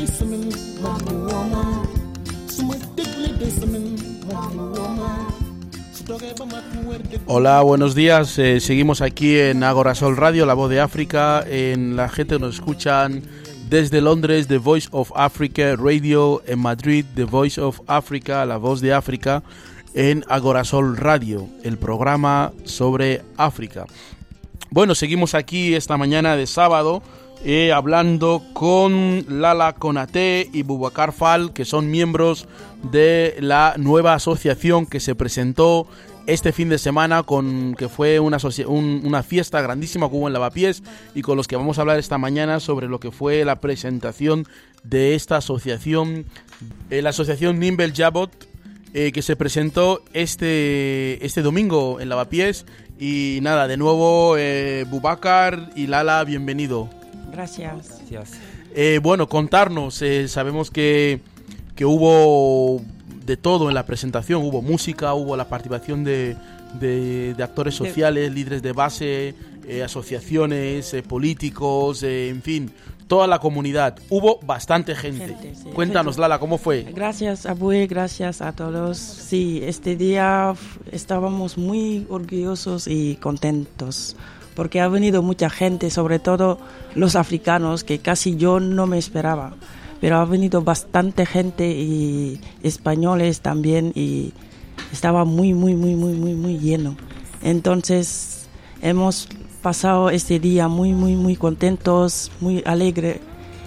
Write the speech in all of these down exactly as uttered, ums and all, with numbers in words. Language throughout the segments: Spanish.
Hola, buenos días. Eh, seguimos aquí en Agora Sol Radio, la voz de África. En la gente que nos escuchan desde Londres, The Voice of Africa Radio. En Madrid, The Voice of Africa, la voz de África. En Agora Sol Radio, el programa sobre África. Bueno, seguimos aquí esta mañana de sábado eh, hablando con Lala Konaté y Boubacar Fall, que son miembros de la nueva asociación que se presentó este fin de semana, con que fue una, asocia- un, una fiesta grandísima que hubo en Lavapiés, y con los que vamos a hablar esta mañana sobre lo que fue la presentación de esta asociación, eh, la asociación Nimble Jabot, eh, que se presentó este, este domingo en Lavapiés. Y nada, de nuevo, eh, Boubacar y Lala, bienvenido. Gracias. Gracias. Eh, bueno, contarnos, eh, sabemos que, que hubo de todo en la presentación, hubo música, hubo la participación de, de, de actores sociales, líderes de base, eh, asociaciones, eh, políticos, eh, en fin, toda la comunidad. Hubo bastante gente. gente sí. Cuéntanos, Lala, ¿cómo fue? Gracias, Abue, gracias a todos. Sí, este día estábamos muy orgullosos y contentos, porque ha venido mucha gente, sobre todo los africanos, que casi yo no me esperaba. Pero ha venido bastante gente y españoles también, y estaba muy, muy, muy, muy, muy, muy lleno. Entonces hemos pasado este día muy, muy, muy contentos, muy alegre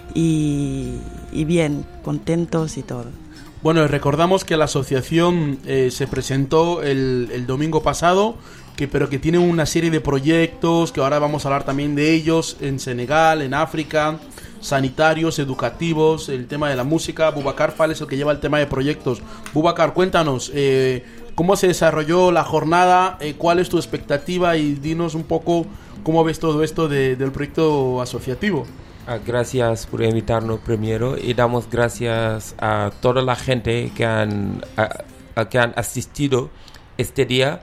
y, y bien, contentos y todo. Bueno, recordamos que la asociación eh, se presentó el, el domingo pasado, que, pero que tiene una serie de proyectos, que ahora vamos a hablar también de ellos, en Senegal, en África, sanitarios, educativos, el tema de la música. Boubacar Fall es el que lleva el tema de proyectos. Boubacar, cuéntanos, eh, ¿cómo se desarrolló la jornada? Eh, ¿Cuál es tu expectativa? Y dinos un poco cómo ves todo esto de, del proyecto asociativo. Ah, gracias por invitarnos primero, y damos gracias a toda la gente que han, a, a que han asistido este día,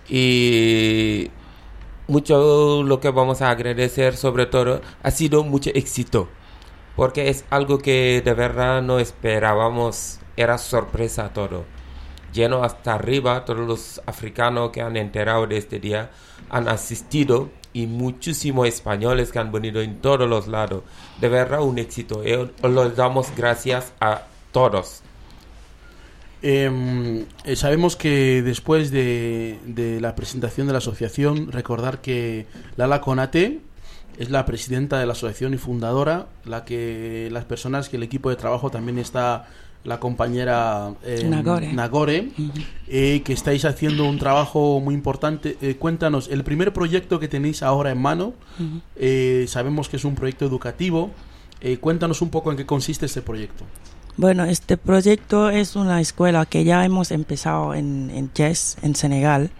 y mucho lo que vamos a agradecer sobre todo ha sido mucho éxito, porque es algo que de verdad no esperábamos, era sorpresa todo, lleno hasta arriba. Todos los africanos que han enterado de este día han asistido, y muchísimos españoles que han venido en todos los lados. De verdad un éxito, y les damos gracias a todos. Eh, eh, sabemos que después de, de la presentación de la asociación, recordar que Lala Konaté es la presidenta de la asociación y fundadora, la que las personas que el equipo de trabajo también está la compañera eh, Nagore, Nagore uh-huh. eh, que estáis haciendo un trabajo muy importante. Eh, cuéntanos, el primer proyecto que tenéis ahora en mano, uh-huh. eh, sabemos que es un proyecto educativo. Eh, cuéntanos un poco en qué consiste este proyecto. Bueno, este proyecto es una escuela que ya hemos empezado en, en Thiès, en Senegal,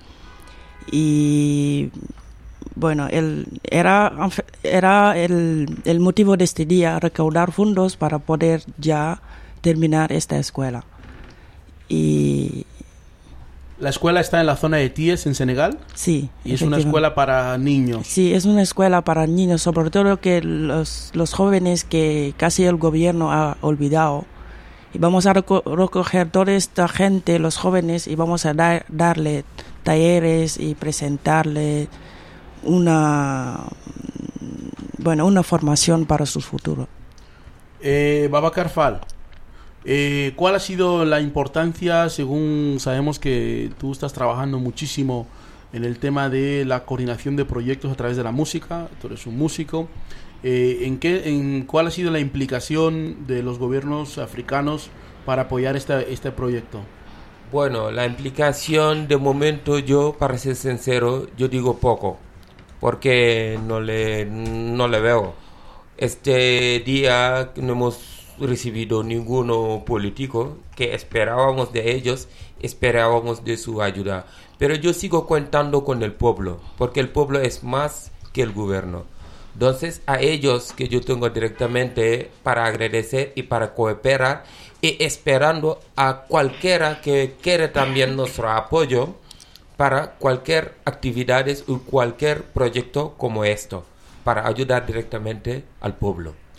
y bueno, el, era, era el, el motivo de este día recaudar fondos para poder ya terminar esta escuela. Y ¿la escuela está en la zona de Thiès, en Senegal? Sí. ¿Y es una escuela para niños? Sí, es una escuela para niños, sobre todo que los, los jóvenes que casi el gobierno ha olvidado. Y vamos a reco- recoger toda esta gente, los jóvenes, y vamos a dar, darle talleres y presentarle una, bueno, una formación para su futuro. Eh, Boubacar Fall, eh, ¿cuál ha sido la importancia, según sabemos que tú estás trabajando muchísimo en el tema de la coordinación de proyectos a través de la música, tú eres un músico, eh, ¿en qué, en cuál ha sido la implicación de los gobiernos africanos para apoyar este, este proyecto? Bueno, la implicación de momento, yo, para ser sincero, yo digo poco, porque no le, no le veo. Este día no hemos recibido ninguno político, que esperábamos de ellos, esperábamos de su ayuda. Pero yo sigo contando con el pueblo, porque el pueblo es más que el gobierno. Entonces, a ellos que yo tengo directamente para agradecer y para cooperar, y esperando a cualquiera que quiera también nuestro apoyo para cualquier actividades o cualquier proyecto como esto, para ayudar directamente al pueblo.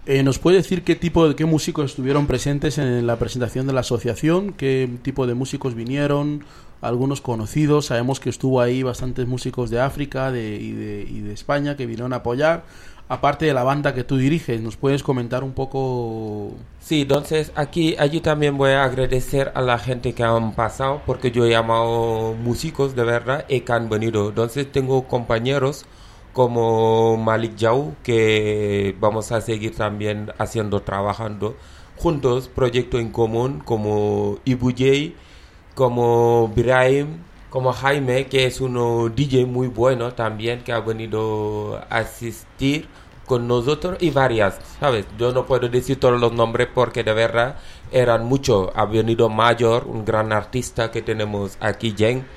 Eh, ¿Nos puede decir qué tipo de qué músicos estuvieron presentes en la presentación de la asociación? ¿Qué tipo de músicos vinieron? Algunos conocidos. Sabemos que estuvo ahí bastantes músicos de África de, y, de, y de España que vinieron a apoyar. Aparte de la banda que tú diriges, ¿nos puedes comentar un poco? Sí, entonces aquí allí también voy a agradecer a la gente que han pasado, porque yo he llamado músicos de verdad y que han venido. Entonces tengo compañeros como Malik Jau, que vamos a seguir también haciendo, trabajando juntos, proyecto en común, como Ibu J, como Brahim, como Jaime, que es un D J muy bueno también, que ha venido a asistir con nosotros, y varias, ¿sabes? Yo no puedo decir todos los nombres porque de verdad eran muchos. Ha venido Mayor, un gran artista que tenemos aquí, Jen,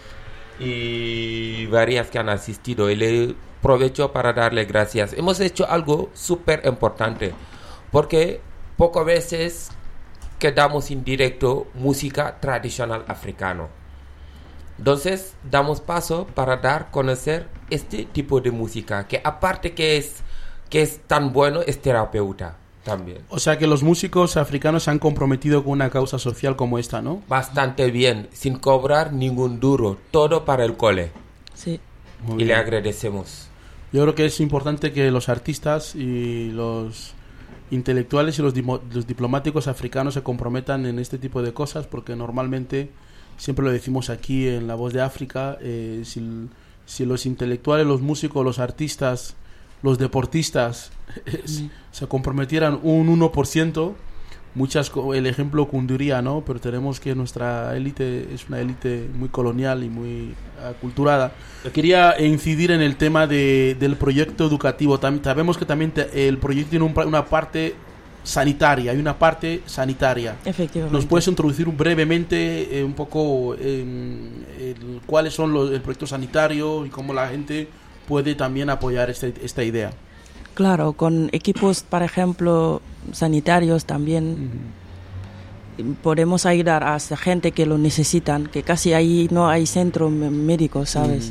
y varias que han asistido, y le aprovecho para darle gracias. Hemos hecho algo súper importante, porque pocas veces quedamos en directo música tradicional africano. Entonces damos paso para dar a conocer este tipo de música, que aparte que es, que es tan bueno, es terapeuta también. O sea que los músicos africanos se han comprometido con una causa social como esta, ¿no? Bastante bien, sin cobrar ningún duro, todo para el cole. Sí. Muy y bien. le agradecemos. Yo creo que es importante que los artistas y los intelectuales y los, dimo- los diplomáticos africanos se comprometan en este tipo de cosas, porque normalmente, siempre lo decimos aquí en La Voz de África, eh, si, si los intelectuales, los músicos, los artistas, los deportistas eh, Mm. se comprometieran un uno por ciento, muchas co- el ejemplo cundiría, ¿no? Pero tenemos que nuestra élite es una élite muy colonial y muy aculturada. Quería incidir en el tema de, del proyecto educativo. Tam- sabemos que también te- el proyecto tiene un pa- una parte sanitaria, hay una parte sanitaria. Efectivamente. ¿Nos puedes introducir brevemente eh, un poco en el- cuáles son los, el proyecto sanitario y cómo la gente puede también apoyar este, esta idea? Claro, con equipos, por ejemplo, sanitarios también Ujú. podemos ayudar a esa gente que lo necesitan, que casi ahí no hay centro m- médico, ¿sabes? Ujú.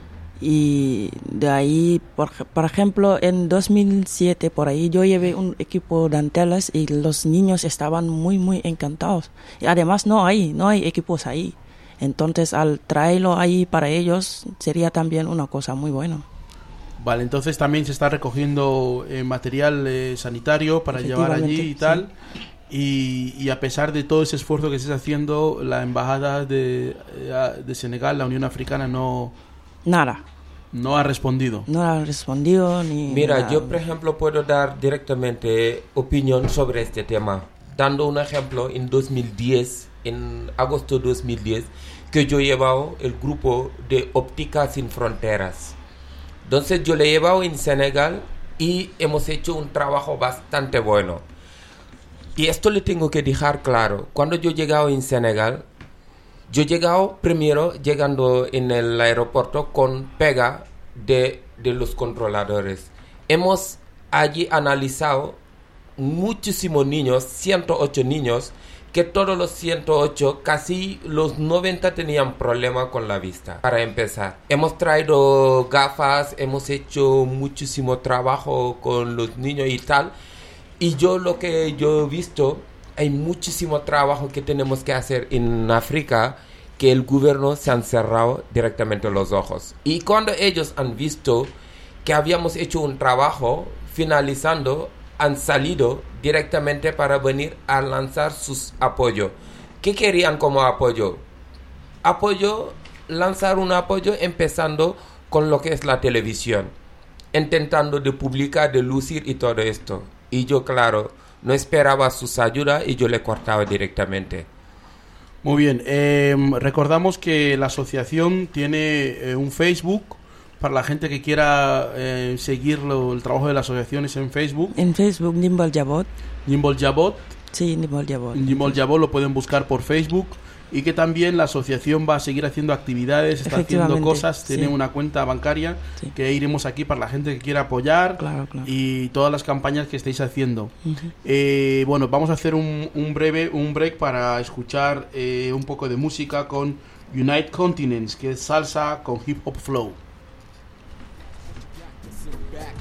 Y de ahí, por, ej- por ejemplo, en dos mil siete, por ahí, yo llevé un equipo de antelas y los niños estaban muy, muy encantados. Y además no hay, no hay equipos ahí. Entonces, al traerlo ahí para ellos, sería también una cosa muy buena. Vale, entonces también se está recogiendo eh, material eh, sanitario para llevar allí y Efectivamente, tal. Y, y a pesar de todo ese esfuerzo que se está haciendo, la embajada de, eh, de Senegal, la Unión Africana, no, Nada, no ha respondido. no han respondido ni Mira, nada. yo por ejemplo puedo dar directamente opinión sobre este tema. Dando un ejemplo, en dos mil diez, en agosto de dos mil diez, que yo he llevado el grupo de Óptica Sin Fronteras. Entonces yo le he llevado en Senegal y hemos hecho un trabajo bastante bueno. Y esto le tengo que dejar claro. Cuando yo he llegado en Senegal, yo he llegado primero, llegando en el aeropuerto, con pega de, de los controladores. Hemos allí analizado muchísimos niños, ciento ocho niños, que todos los ciento ocho, casi los noventa tenían problema con la vista. Para empezar, hemos traído gafas, hemos hecho muchísimo trabajo con los niños y tal. Y yo lo que yo he visto, hay muchísimo trabajo que tenemos que hacer en África, que el gobierno se han cerrado directamente los ojos. Y cuando ellos han visto que habíamos hecho un trabajo finalizando, han salido directamente para venir a lanzar sus apoyos. ¿Qué querían como apoyo? Apoyo, lanzar un apoyo empezando con lo que es la televisión, intentando de publicar, de lucir y todo esto. Y yo, claro, no esperaba sus ayudas y yo le cortaba directamente. Muy bien, eh, recordamos que la asociación tiene eh, un Facebook. Para la gente que quiera eh, seguir lo, el trabajo de la asociación es en Facebook. En Facebook, Nimbal Jabot. Nimbol Jabot. Sí, Nimbal Jabot. Nimbol Jabot lo pueden buscar por Facebook. Y que también la asociación va a seguir haciendo actividades, está haciendo Efectivamente, cosas, sí. tiene una cuenta bancaria Sí. que iremos aquí para la gente que quiera apoyar. Claro, claro. Y todas las campañas que estáis haciendo. Ujú. Eh, bueno, vamos a hacer un, un breve un break para escuchar eh, un poco de música con United Continents, que es salsa con hip hop flow. Sit back,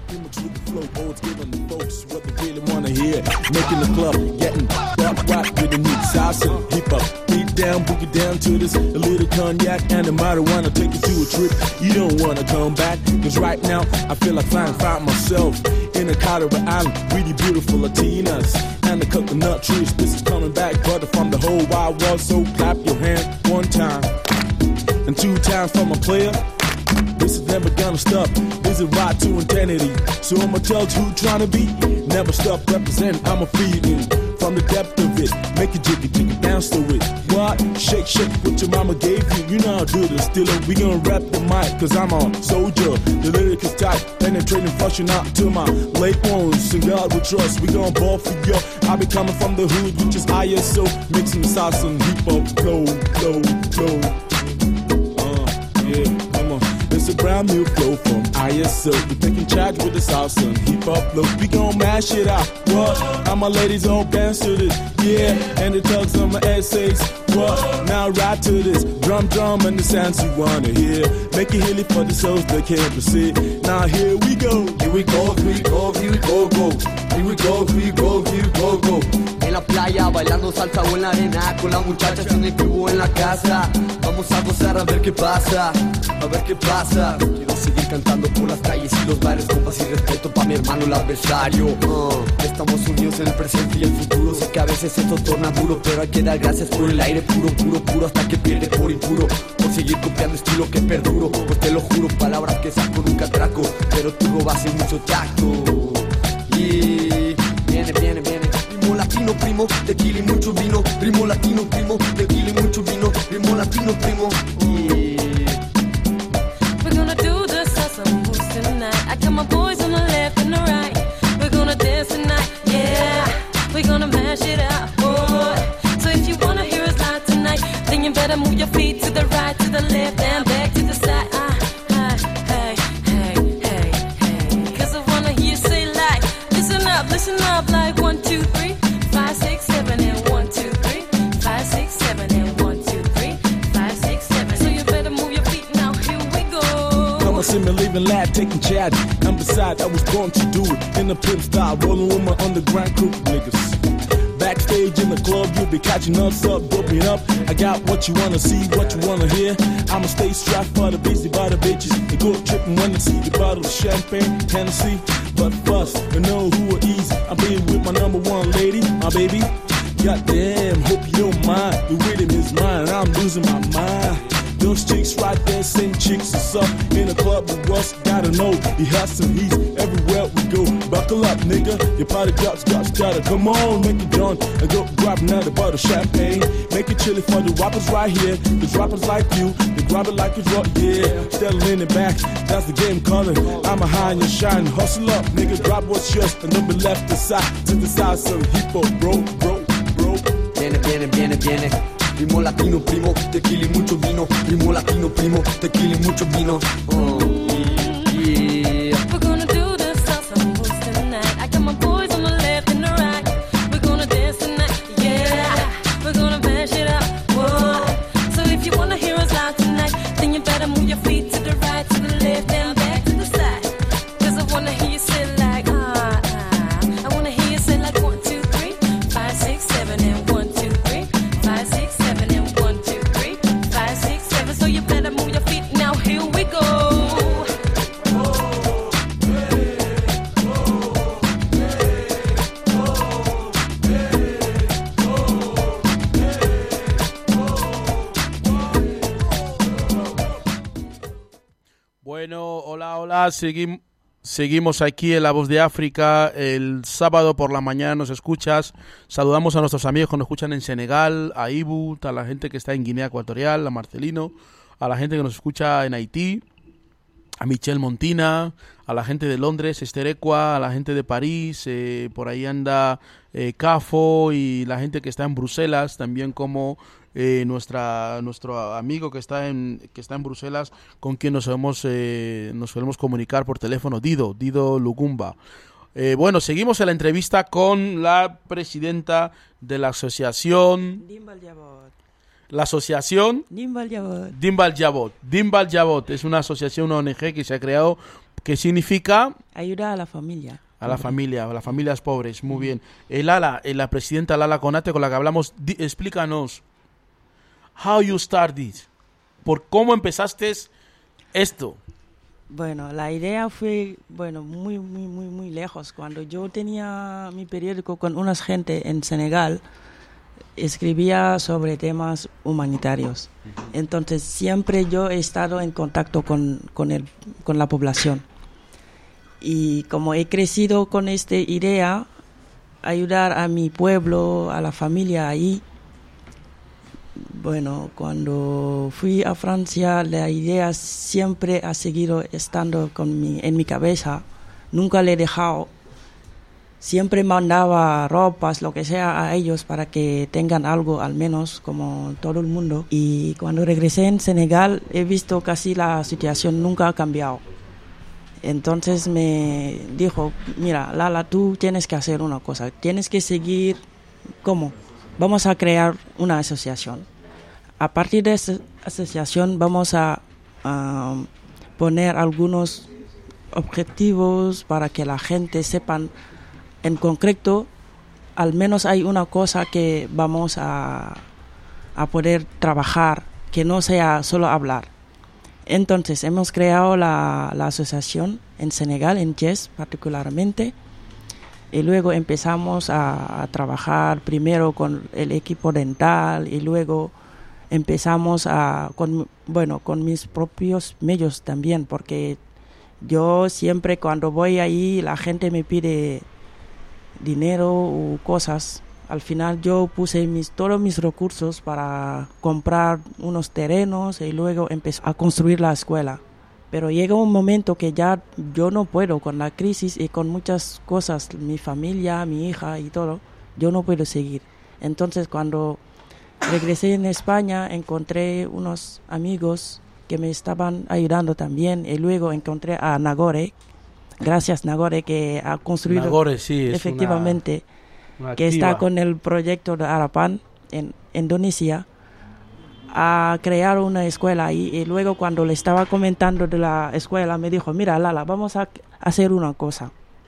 To the flow, always giving the folks what they really wanna hear. Making the club, getting rock rock with the new salsa, hip hop, beat down, boogie down to this. A little cognac and a marijuana, take you to a trip. You don't wanna come back, cause right now I feel like flying, find myself in a Caribbean island, really beautiful Latinas and the coconut trees. This is coming back, brother, from the whole wide world. So clap your hand one time and two times for my player. This is never gonna stop. This is right to infinity. So I'ma tell you who tryna be. Never stop representing. I'ma feed you from the depth of it. Make it jiggy, jiggy, bounce to it. What? Shake, shake what your mama gave you. You know how to do this. Still, we gonna rap the mic, cause I'm a soldier. The lyric is tight, penetrating, flushing out to my late ones. And God we trust, we gonna ball for you. I be coming from the hood, which is I S O. Mixing the salsa and hip hop, flow, flow, flow. Uh, yeah, come on. It's a brand new flow from I S O. We're taking charge with the salsa and hip hop flow. We gon' mash it out. What? All my ladies all dance to this. Yeah, and the tugs on my essays. What? Now ride to this. Drum, drum, and the sounds you wanna hear. Make it hilly for the souls that can't proceed. Now here we go. Here we go, here we go, here we go, go. Here we go, here we go, here we go, go. En la playa, bailando salsa o en la arena. Con las muchachas en el club o en la casa. Vamos a gozar a ver qué pasa. A ver qué pasa. Quiero seguir cantando por las calles y los bares con paz y respeto pa' mi hermano el adversario. uh, Estamos unidos en el presente y el futuro. Sé que a veces esto torna duro, pero hay que dar gracias por el aire puro, puro, puro, hasta que pierde por impuro. Por seguir copiando estilo que perduro. Pues te lo juro, palabras que saco nunca atraco, pero tú robas en mucho tacto. Y viene, viene, viene. Primo latino, primo, tequila y mucho vino. Primo latino, primo, tequila y mucho vino. Primo latino, primo. Y we're gonna do the salsa moves tonight. I got my boys on the left and the right. We're gonna dance tonight, yeah. We're gonna mash it up, boy. So if you wanna hear us live tonight, then you better move your feet to the right, to the left, and back to the side. Ah, hey, hey, hey, hey, hey. Cause I wanna hear you say like, listen up, listen up, like one, two, three, five, six, seven, and one, two, three, five, six, seven, and one, two, three, five, six, seven. So you better move your feet now. Here we go. Come on, see me leaving lab, taking chat. And besides, I was born to do it in the pimp style, rolling with my underground crew niggas. Backstage in the club, you'll be catching us up, doping up. I got what you wanna see, what you wanna hear. I'ma stay strapped for the busy by the bitches. They go tripping when they see the bottle of champagne, Tennessee. But first, you know who are easy. I'm being with my number one lady, my baby. Goddamn, hope you don't mind. The rhythm is mine, I'm losing my mind. Those chicks right there, same chicks is up in the club with us. Gotta know he hustling, he's everywhere we go. Buckle up, nigga, your party drops, got started. Come on, make it done and go grab another bottle of champagne. Make it chilly for the rappers right here. The rappers like you, they grab it like it's rock, yeah. Still in the back, that's the game calling. I'm a high and you shine, hustle up, nigga, grab what's yours and don't be left aside. To the side, some hip hop, bro, bro, bro. viene, viene, viene, viene. Primo latino, primo, tequila y mucho vino. Primo latino, primo, tequila y mucho vino. Oh, yeah. We're gonna do the salsa moves tonight. I got my boys on the left and the right. We're gonna dance tonight, yeah. We're gonna mash it up, whoa. So if you wanna hear us loud tonight, then you better move your feet to the right, to the left, and back to the side. Cause I wanna hear you say like, ah, ah. I wanna hear you say like one, two, three, five, six, seven, and one, two, three, five, six, seven, and one, two, three, five, six, seven. So you better move your feet now. Here we go. Bueno, hola, hola, Seguim- seguimos aquí en La Voz de África. El sábado por la mañana nos escuchas. Saludamos a nuestros amigos que nos escuchan en Senegal, a Ibu, a la gente que está en Guinea Ecuatorial, a Marcelino, a la gente que nos escucha en Haití, a Michelle Montina, a la gente de Londres, Esther Equa, a la gente de París, eh, por ahí anda eh, Cafo y la gente que está en Bruselas, también como eh, nuestra nuestro amigo que está en que está en Bruselas, con quien nos solemos eh, nos solemos comunicar por teléfono, Dido, Dido Lugumba. Eh, bueno, seguimos en la entrevista con la presidenta de la asociación Dimbal Jabot. La asociación Dimbal Jabot. Dimbal Jabot. Dimbal Jabot es una asociación, una O N G que se ha creado ¿Qué significa? Ayuda a la familia. A la familia, a las familias pobres, muy bien. El Lala, eh, la presidenta Lala Konate con la que hablamos, di, explícanos, how you start this, por cómo empezaste esto. Bueno, la idea fue, bueno, muy, muy, muy, muy lejos. Cuando yo tenía mi periódico con unas gente en Senegal, escribía sobre temas humanitarios. Entonces, siempre yo he estado en contacto con, con, el, con la población. Y como he crecido con esta idea, ayudar a mi pueblo, a la familia ahí, bueno, cuando fui a Francia, la idea siempre ha seguido estando con mi, en mi cabeza. Nunca le he dejado. Siempre mandaba ropas, lo que sea, a ellos para que tengan algo, al menos, como todo el mundo. Y cuando regresé en Senegal, he visto casi la situación nunca ha cambiado. Entonces me dijo, mira, Lala, tú tienes que hacer una cosa, tienes que seguir, ¿cómo? Vamos a crear una asociación. A partir de esa asociación vamos a, a poner algunos objetivos para que la gente sepan en concreto, al menos hay una cosa que vamos a, a poder trabajar, que no sea solo hablar. Entonces hemos creado la, la asociación en Senegal, en Thiès particularmente, y luego empezamos a, a trabajar primero con el equipo dental y luego empezamos a, con, bueno, con mis propios medios también, porque yo siempre cuando voy ahí la gente me pide dinero o cosas. Al final yo puse mis, todos mis recursos para comprar unos terrenos y luego empecé a construir la escuela. Pero llega un momento que ya yo no puedo con la crisis y con muchas cosas, mi familia, mi hija y todo, yo no puedo seguir. Entonces cuando regresé en España encontré unos amigos que me estaban ayudando también y luego encontré a Nagore, gracias Nagore que ha construido Nagore, sí, es efectivamente... Una... Una que está con el proyecto de Harapan en Indonesia, a crear una escuela ahí. Y luego cuando le estaba comentando de la escuela me dijo, mira Lala, vamos a hacer una cosa,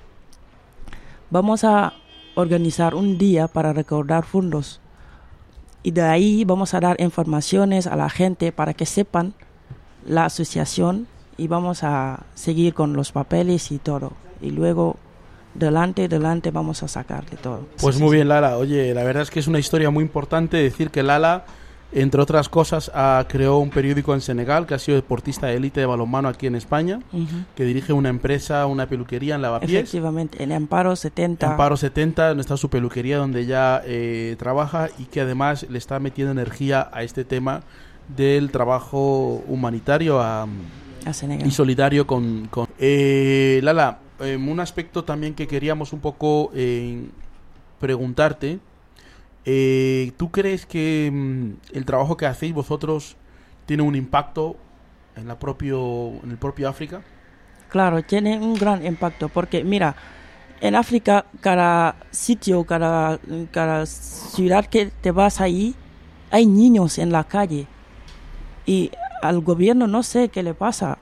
vamos a organizar un día para recaudar fondos y de ahí vamos a dar informaciones a la gente para que sepan la asociación y vamos a seguir con los papeles y todo y luego delante, delante vamos a sacarle todo. Pues sí, muy sí, bien, Lala. Oye, la verdad es que es una historia muy importante decir que Lala, entre otras cosas, ha, creó un periódico en Senegal, que ha sido deportista de élite de balonmano aquí en España, uh-huh. que dirige una empresa, una peluquería en Lavapiés. Efectivamente, en Amparo setenta. Amparo setenta, donde está su peluquería, donde ella eh, trabaja y que además le está metiendo energía a este tema del trabajo humanitario a, a Senegal. Y solidario con... con eh, Lala, Eh, un aspecto también que queríamos un poco eh, preguntarte, eh, ¿tú crees que mm, el trabajo que hacéis vosotros tiene un impacto en, la propio, en el propio África? Claro, tiene un gran impacto porque mira, en África cada sitio, cada, cada ciudad que te vas ahí, hay niños en la calle y al gobierno no sé qué le pasa.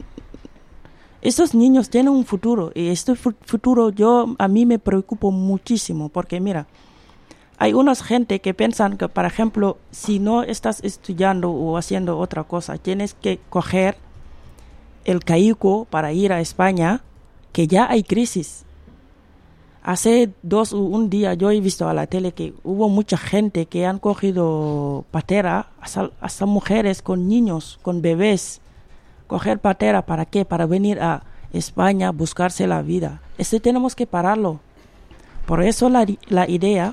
Estos niños tienen un futuro y este futuro yo a mí me preocupa muchísimo porque mira, hay unas gente que piensan que, por ejemplo, si no estás estudiando o haciendo otra cosa, tienes que coger el caico para ir a España, que ya hay crisis. Hace dos o un día yo he visto a la tele que hubo mucha gente que han cogido patera, hasta, hasta mujeres con niños, con bebés. Coger patera, ¿para qué? Para venir a España, buscarse la vida. Esto tenemos que pararlo. Por eso la, la idea,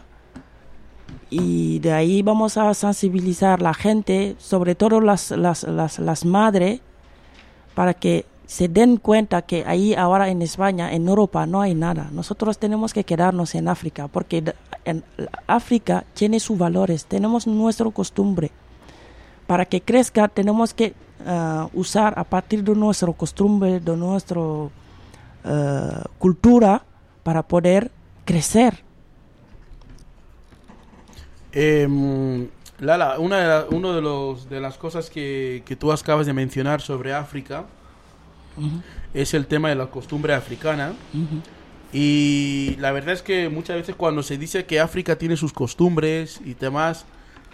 y de ahí vamos a sensibilizar a la gente, sobre todo las, las, las, las madres, para que se den cuenta que ahí ahora en España, en Europa, no hay nada. Nosotros tenemos que quedarnos en África, porque en África tiene sus valores, tenemos nuestra costumbre. Para que crezca tenemos que Uh, usar a partir de nuestra costumbre, de nuestra uh, cultura para poder crecer. Eh, Lala, una, de, la, uno de, los, de las cosas que, que tú acabas de mencionar sobre África Ujú. es el tema de la costumbre africana. Ujú. Y la verdad es que muchas veces cuando se dice que África tiene sus costumbres y demás,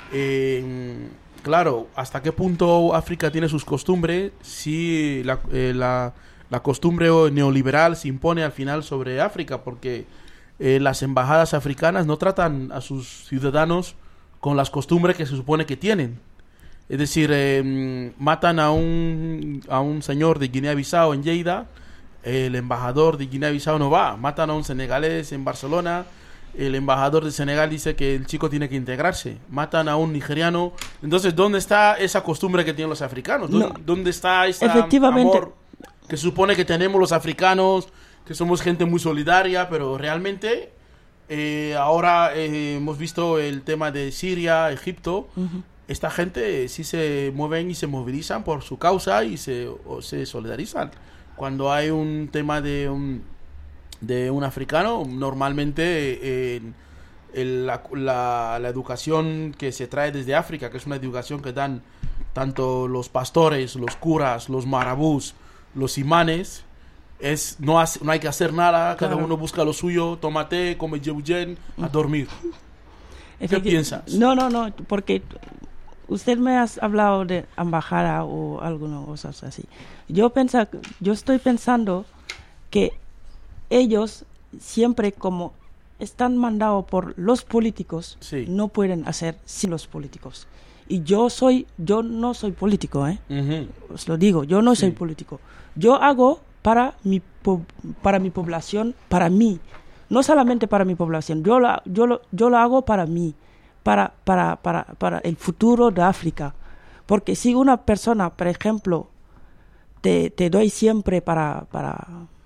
eh, claro, ¿hasta qué punto África tiene sus costumbres si la, eh, la, la costumbre neoliberal se impone al final sobre África? Porque eh, las embajadas africanas no tratan a sus ciudadanos con las costumbres que se supone que tienen. Es decir, eh, matan a un, a un señor de Guinea-Bissau en Lleida, el embajador de Guinea-Bissau no va. Matan a un senegalés en Barcelona, el embajador de Senegal dice que el chico tiene que integrarse. Matan a un nigeriano. Entonces, ¿dónde está esa costumbre que tienen los africanos? ¿Dónde, No. ¿dónde está ese Efectivamente. amor que se supone que tenemos los africanos, que somos gente muy solidaria, pero realmente eh, ahora eh, hemos visto el tema de Siria, Egipto. Ujú. Esta gente sí se mueven y se movilizan por su causa y se, o se solidarizan. Cuando hay un tema de un, de un africano, normalmente eh, el, la, la, la educación que se trae desde África, que es una educación que dan tanto los pastores, los curas, los marabús, los imanes, es no, hace, no hay que hacer nada, Claro. cada uno busca lo suyo, toma té, come yebuyen, a dormir. ¿Qué Efecti- piensas? No, no, no, porque usted me has hablado de embajada o algunas cosas así. Yo pensa, yo estoy pensando que ellos siempre como están mandados por los políticos, Sí. no pueden hacer sin los políticos. Y yo soy, yo no soy político, ¿eh? Ujú. Os lo digo, yo no Sí. soy político. Yo hago para mi po- para mi población, para mí, no solamente para mi población. Yo lo yo lo, yo lo hago para mí, para para para para el futuro de África. Porque si una persona, por ejemplo, te, te doy siempre para para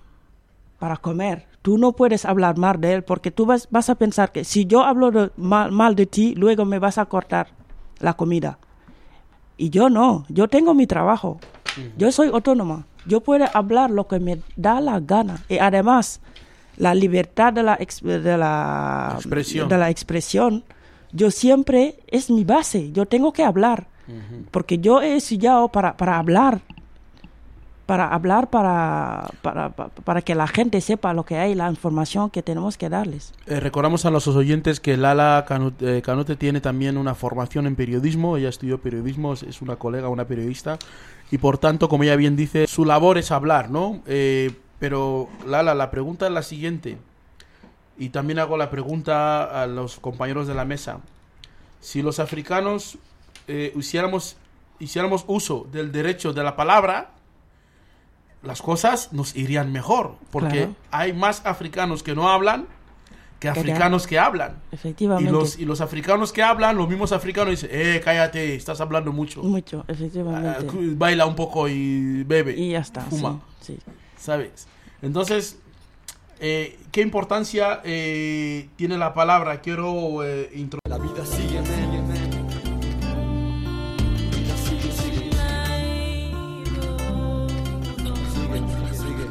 para comer, tú no puedes hablar mal de él porque tú vas vas a pensar que si yo hablo de- mal, mal de ti, luego me vas a cortar la comida. Y yo no, yo tengo mi trabajo. Yo soy autónoma. Yo puedo hablar lo que me da la gana. Y además, la libertad de la, ex- de la, Expresión. de la expresión, yo siempre es mi base. Yo tengo que hablar. Porque yo he estudiado para, para hablar. Para hablar, para, para, para, para que la gente sepa lo que hay, la información que tenemos que darles. Eh, recordamos a los oyentes que Lala Canute, eh, Canute tiene también una formación en periodismo. Ella estudió periodismo, es- es una colega, una periodista. Y por tanto, como ella bien dice, su labor es hablar, ¿no? Eh, pero, Lala, la pregunta es la siguiente. Y también hago la pregunta a los compañeros de la mesa. Si los africanos eh, hiciéramos, hiciéramos uso del derecho de la palabra, las cosas nos irían mejor. Porque Claro. hay más africanos que no hablan que Que africanos que hablan. Y Efectivamente. los, y los africanos que hablan, los mismos africanos dicen, eh, cállate, estás hablando mucho. Mucho, Ah, efectivamente. cu- baila un poco y bebe. Y ya está. Fuma, Sí, sí. ¿sabes? Entonces, eh, ¿qué importancia eh, tiene la palabra? Quiero eh, intro- La vida sigue, man. La vida sigue, sigue. Sigue, sigue.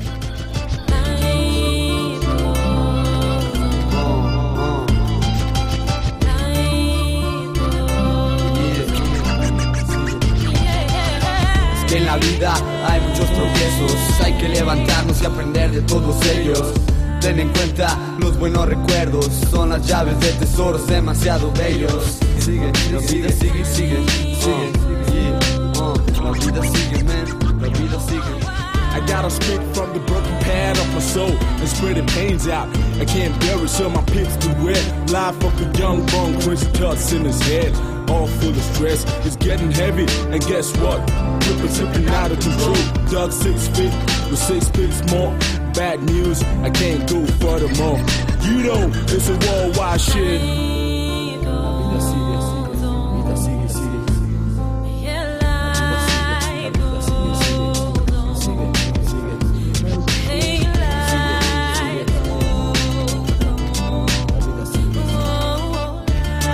Es que en la vida hay muchos tropiezos, hay que levantarnos y aprender de todos ellos. Ten en cuenta los buenos recuerdos, son las llaves de tesoros demasiado bellos. Sigue, la vida sigue, sigue, sigue. Yeah. Uh, la vida sigue, man, la vida sigue. I gotta speak from the broken pad of my soul and spread the pains out. I can't bear it, so my pits too wet. Life of a young bone, crazy thoughts in his head. All full of stress, it's getting heavy. And guess what? Trippin' tipping out of control. Dug six feet with six feet more. Bad news, I can't go furthermore. You know, it's a worldwide shit. La vida sigue, sigue, la vida sigue, sigue.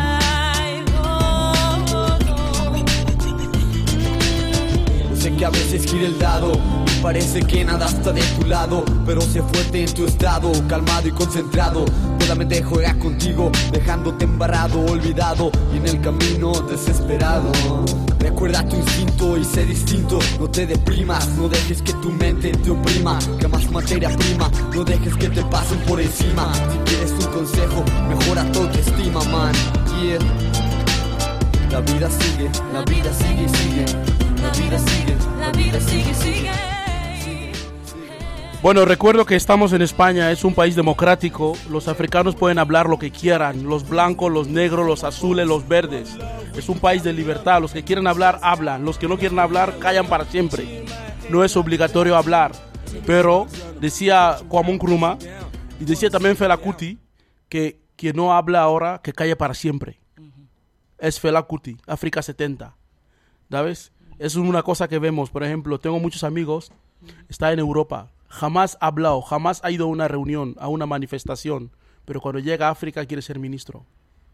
Sé que a veces veces gira el dado y parece que nada está de tu lado, pero sé fuerte en tu estado, calmado y concentrado. Solamente juega contigo, dejándote embarrado, olvidado y en el camino desesperado. Recuerda tu instinto y sé distinto, no te deprimas, no dejes que tu mente te oprima, que más materia prima, no dejes que te pasen por encima. Si quieres un consejo, mejora tu autoestima, man. Yeah. La vida sigue, la vida sigue, sigue. La vida sigue, la vida sigue, sigue. Bueno, recuerdo que estamos en España, es un país democrático, los africanos pueden hablar lo que quieran, los blancos, los negros, los azules, los verdes. Es un país de libertad, los que quieren hablar, hablan, los que no quieren hablar, callan para siempre. No es obligatorio hablar, pero decía Kwame Nkrumah y decía también Fela Kuti que quien no habla ahora, que calle para siempre. Es Fela Kuti, África setenta, ¿sabes? Es una cosa que vemos, por ejemplo, tengo muchos amigos, está en Europa, jamás ha hablado, jamás ha ido a una reunión, a una manifestación, pero cuando llega a África quiere ser ministro.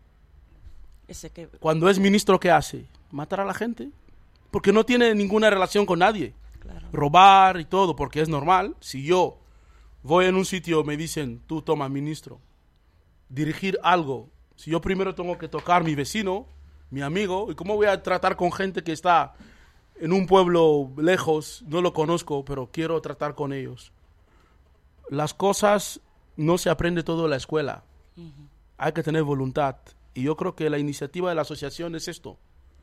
Ese que... Cuando es ministro, ¿qué hace? Matar a la gente, porque no tiene ninguna relación con nadie. Claro. Robar y todo, porque es normal. Si yo voy en un sitio, me dicen, tú toma ministro, dirigir algo, si yo primero tengo que tocar mi vecino, mi amigo, ¿y cómo voy a tratar con gente que está en un pueblo lejos, no lo conozco, pero quiero tratar con ellos? Las cosas no se aprende todo en la escuela. Uh-huh. Hay que tener voluntad. Y yo creo que la iniciativa de la asociación es esto.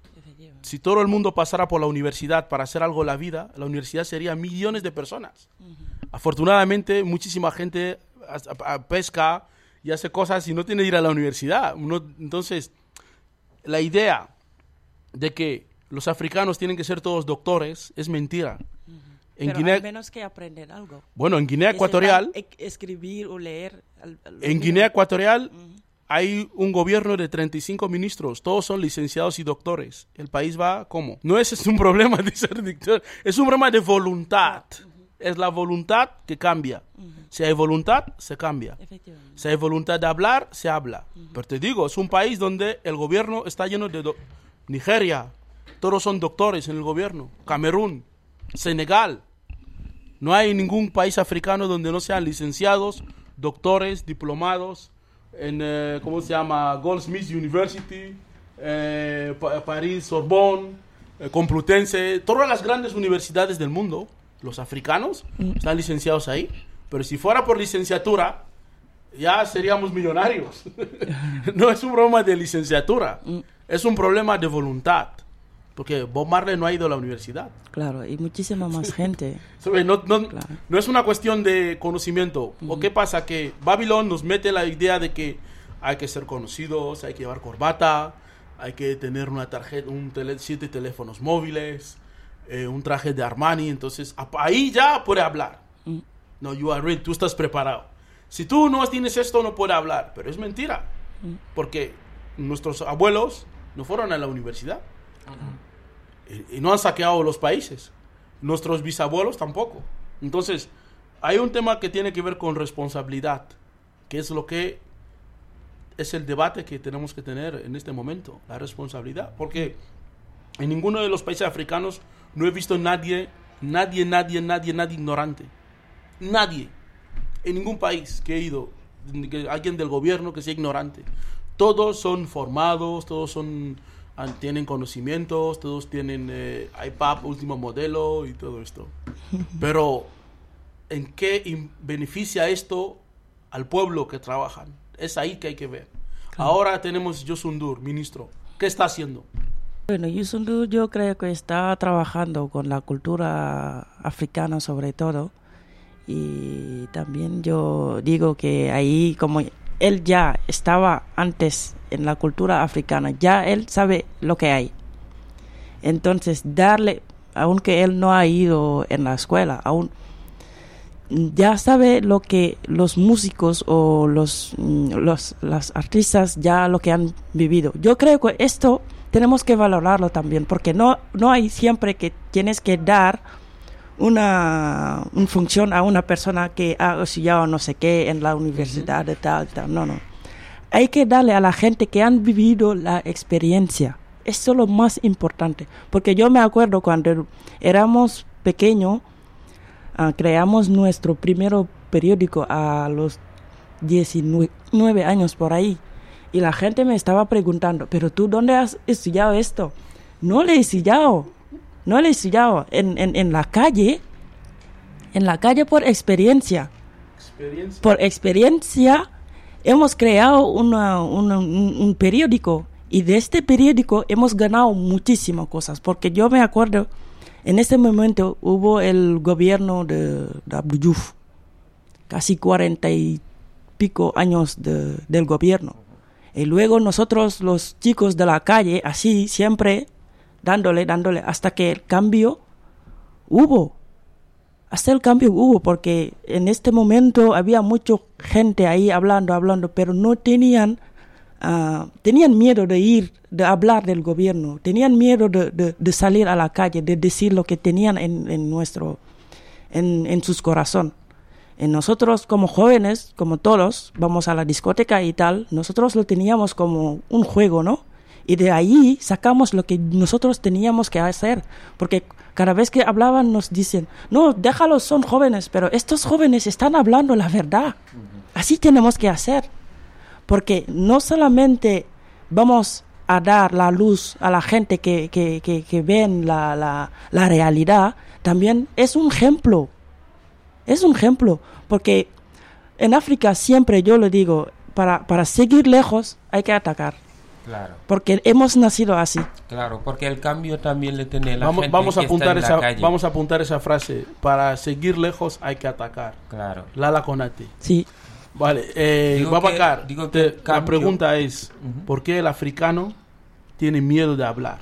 Si todo el mundo pasara por la universidad para hacer algo en la vida, la universidad sería millones de personas. Uh-huh. Afortunadamente, muchísima gente a, a, pesca y hace cosas y no tiene que ir a la universidad. Uno, entonces, la idea de que los africanos tienen que ser todos doctores es mentira. Uh-huh. En Pero Guinea, al menos que aprender algo. Bueno, en Guinea Ecuatorial... E- escribir o leer. Al, al en Guinea Ecuatorial uh-huh. hay un gobierno de treinta y cinco ministros. Todos son licenciados y doctores. El país va, ¿cómo? No es, es un problema de ser dictador. Es un problema de voluntad. Uh-huh. Es la voluntad que cambia. Uh-huh. Si hay voluntad, se cambia. Si hay voluntad de hablar, se habla. Uh-huh. Pero te digo, es un país donde el gobierno está lleno de... Do- Nigeria, todos son doctores en el gobierno. Camerún, Senegal. No hay ningún país africano donde no sean licenciados, doctores, diplomados, en, eh, ¿cómo se llama? Goldsmiths University, eh, pa- París, Sorbonne, eh, Complutense, todas las grandes universidades del mundo, los africanos mm. están licenciados ahí. Pero si fuera por licenciatura, ya seríamos millonarios. No es un problema de licenciatura, mm. es un problema de voluntad. Porque Bob Marley no ha ido a la universidad. Claro, y muchísima más gente. No, no, claro. no es una cuestión de conocimiento. Uh-huh. ¿O qué pasa? Que Babylon nos mete la idea de que hay que ser conocidos, hay que llevar corbata, hay que tener una tarjeta, un tele, siete teléfonos móviles, eh, un traje de Armani. Entonces, ahí ya puede hablar. Uh-huh. No, you are ready, tú estás preparado. Si tú no tienes esto, no puede hablar. Pero es mentira. Uh-huh. Porque nuestros abuelos no fueron a la universidad. Uh-huh. Y no han saqueado los países. Nuestros bisabuelos tampoco. Entonces, hay un tema que tiene que ver con responsabilidad, que es lo que es el debate que tenemos que tener en este momento, la responsabilidad. Porque en ninguno de los países africanos no he visto nadie, nadie, nadie, nadie, nadie ignorante. Nadie. En ningún país que he ido, que alguien del gobierno que sea ignorante. Todos son formados, todos son... tienen conocimientos, todos tienen eh, iPad último modelo y todo esto. Pero ¿en qué in- beneficia esto al pueblo que trabajan? Es ahí que hay que ver. Claro. Ahora tenemos Youssou N'Dour, ministro. ¿Qué está haciendo? Bueno, Youssou N'Dour yo creo que está trabajando con la cultura africana sobre todo. Y también yo digo que ahí como... él ya estaba antes en la cultura africana, ya él sabe lo que hay. Entonces, darle, aunque él no ha ido en la escuela, aún ya sabe lo que los músicos o los, los las artistas ya lo que han vivido. Yo creo que esto tenemos que valorarlo también, porque no, no hay siempre que tienes que dar una, una función a una persona que ha estudiado no sé qué en la universidad de tal, tal, no, no. Hay que darle a la gente que han vivido la experiencia. Eso es lo más importante, porque yo me acuerdo cuando éramos pequeños, uh, creamos nuestro primer periódico a los diecinueve años por ahí. Y la gente me estaba preguntando, ¿pero tú dónde has estudiado esto? No le he estudiado, no le he estudiado. En, en, en la calle, en la calle por experiencia. ¿Experiencia? Por experiencia hemos creado una, una, un, un periódico. Y de este periódico hemos ganado muchísimas cosas. Porque yo me acuerdo, en este momento hubo el gobierno de, de Abdou Diouf. Casi cuarenta y pico años de, del gobierno. Y luego nosotros, los chicos de la calle, así, siempre dándole, dándole, hasta que el cambio hubo. Hasta el cambio hubo, porque en este momento había mucha gente ahí hablando, hablando, pero no tenían, uh, tenían miedo de ir, de hablar del gobierno, tenían miedo de, de, de salir a la calle, de decir lo que tenían en, en nuestro, en, en sus corazones. Y nosotros como jóvenes, como todos, vamos a la discoteca y tal, nosotros lo teníamos como un juego, ¿no? Y de ahí sacamos lo que nosotros teníamos que hacer, porque cada vez que hablaban nos dicen, no, déjalos, son jóvenes, pero estos jóvenes están hablando la verdad. Así tenemos que hacer, porque no solamente vamos a dar la luz a la gente que, que, que, que ven la, la, la realidad, también es un ejemplo. Es un ejemplo, porque en África siempre yo lo digo, para, para seguir lejos hay que atacar. Claro. Porque hemos nacido así. Claro, porque el cambio también le tiene la vamos, gente vamos a que apuntar está en esa, la calle. Vamos a apuntar esa frase, para seguir lejos hay que atacar. Claro. Lala Konate. Sí. Vale, eh, Digo Babacar, que- digo te- que el la cambio- pregunta es, Ujú. ¿por qué el africano tiene miedo de hablar?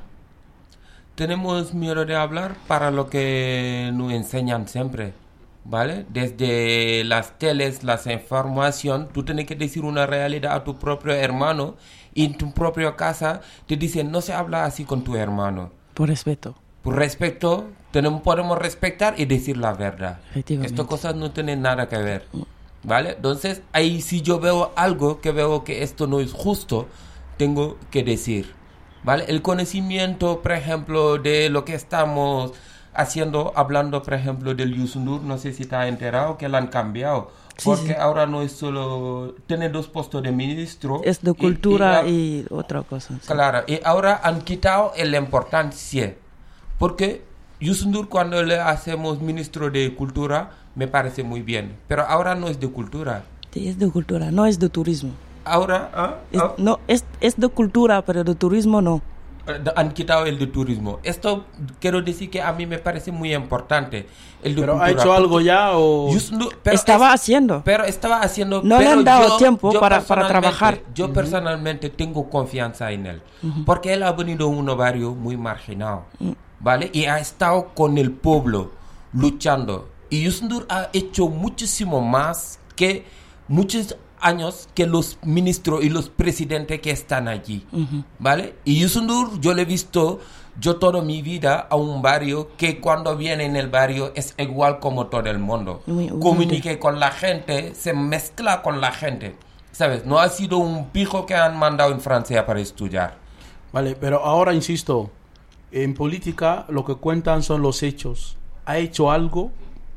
Tenemos miedo de hablar para lo que nos enseñan siempre, ¿vale? Desde las teles, las información, tú tienes que decir una realidad a tu propio hermano y en tu propia casa te dicen no se habla así con tu hermano. Por respeto. Por respeto, tenemos, podemos respetar y decir la verdad. Efectivamente. Estas cosas no tienen nada que ver, ¿vale? Entonces, ahí si yo veo algo que veo que esto no es justo, tengo que decir, ¿vale? El conocimiento, por ejemplo, de lo que estamos haciendo, hablando, por ejemplo, del Youssou N'Dour, no sé si te has enterado que lo han cambiado. Sí, Porque sí. ahora no es solo, tiene dos puestos de ministro. Es de y- cultura y- y, otra cosa. Sí. Claro, y ahora han quitado la importancia. Porque Youssou N'Dour, cuando le hacemos ministro de cultura, me parece muy bien. Pero ahora no es de cultura. Sí, es de cultura, no es de turismo. Ahora ¿ah? Es, Ah, no, es, es de cultura, pero de turismo no. han quitado el de turismo. Esto quiero decir que a mí me parece muy importante. El de ¿Pero cultura. ha hecho algo ya o...? Youssou N'Dour- pero Estaba es- haciendo. Pero estaba haciendo... No le pero han dado yo- tiempo yo para- para personalmente- trabajar. Yo personalmente tengo confianza en él. Porque él ha venido de un barrio muy marginado. ¿Vale? Y ha estado con el pueblo luchando. Y Youssou N'Dour ha hecho muchísimo más que muchos años que los ministros y los presidentes que están allí. ¿Vale? Y Youssou N'Dour yo le he visto yo toda mi vida a un barrio que cuando viene en el barrio es igual como todo el mundo. Muy humilde. Comunique con la gente, se mezcla con la gente. ¿Sabes? No ha sido un pijo que han mandado en Francia para estudiar. Vale, pero ahora insisto, en política lo que cuentan son los hechos. ¿Ha hecho algo?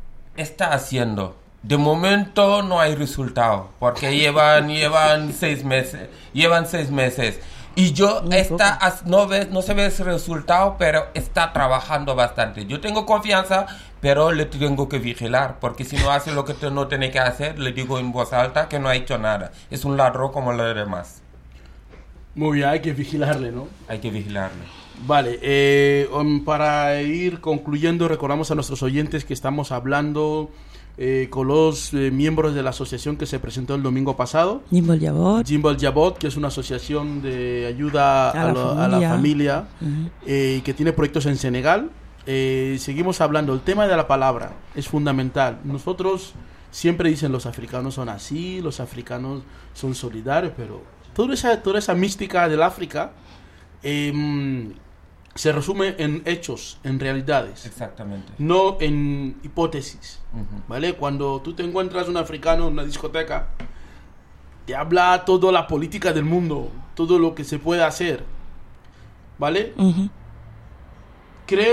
Está haciendo. De momento no hay resultado, porque llevan llevan seis meses, llevan seis meses. Y yo Muy está poco. as- no ves no se ve ese resultado, pero está trabajando bastante. Yo tengo confianza, pero le tengo que vigilar, porque si no hace lo que te- no tiene que hacer, le digo en voz alta que no ha hecho nada. Es un ladrón como los demás. Muy bien, hay que vigilarle, ¿no? Hay que vigilarle. Vale, eh, um, para ir concluyendo, recordamos a nuestros oyentes que estamos hablando eh, con los eh, miembros de la asociación que se presentó el domingo pasado, Jimbol Jabot. Jimbal Jabot, que es una asociación de ayuda A a, la lo- a la familia. familia Ujú. eh, y que tiene proyectos en Senegal. Eh, seguimos hablando, el tema de la palabra es fundamental. Nosotros siempre dicen los africanos son así, los africanos son solidarios, pero toda esa, toda esa mística del África em, se resume en hechos, en realidades, Exactamente. no en hipótesis. Ujú. ¿Vale? Cuando tú te encuentras un africano en una discoteca, te habla toda la política del mundo, todo lo que se puede hacer. ¿Vale? Ujú. Cree,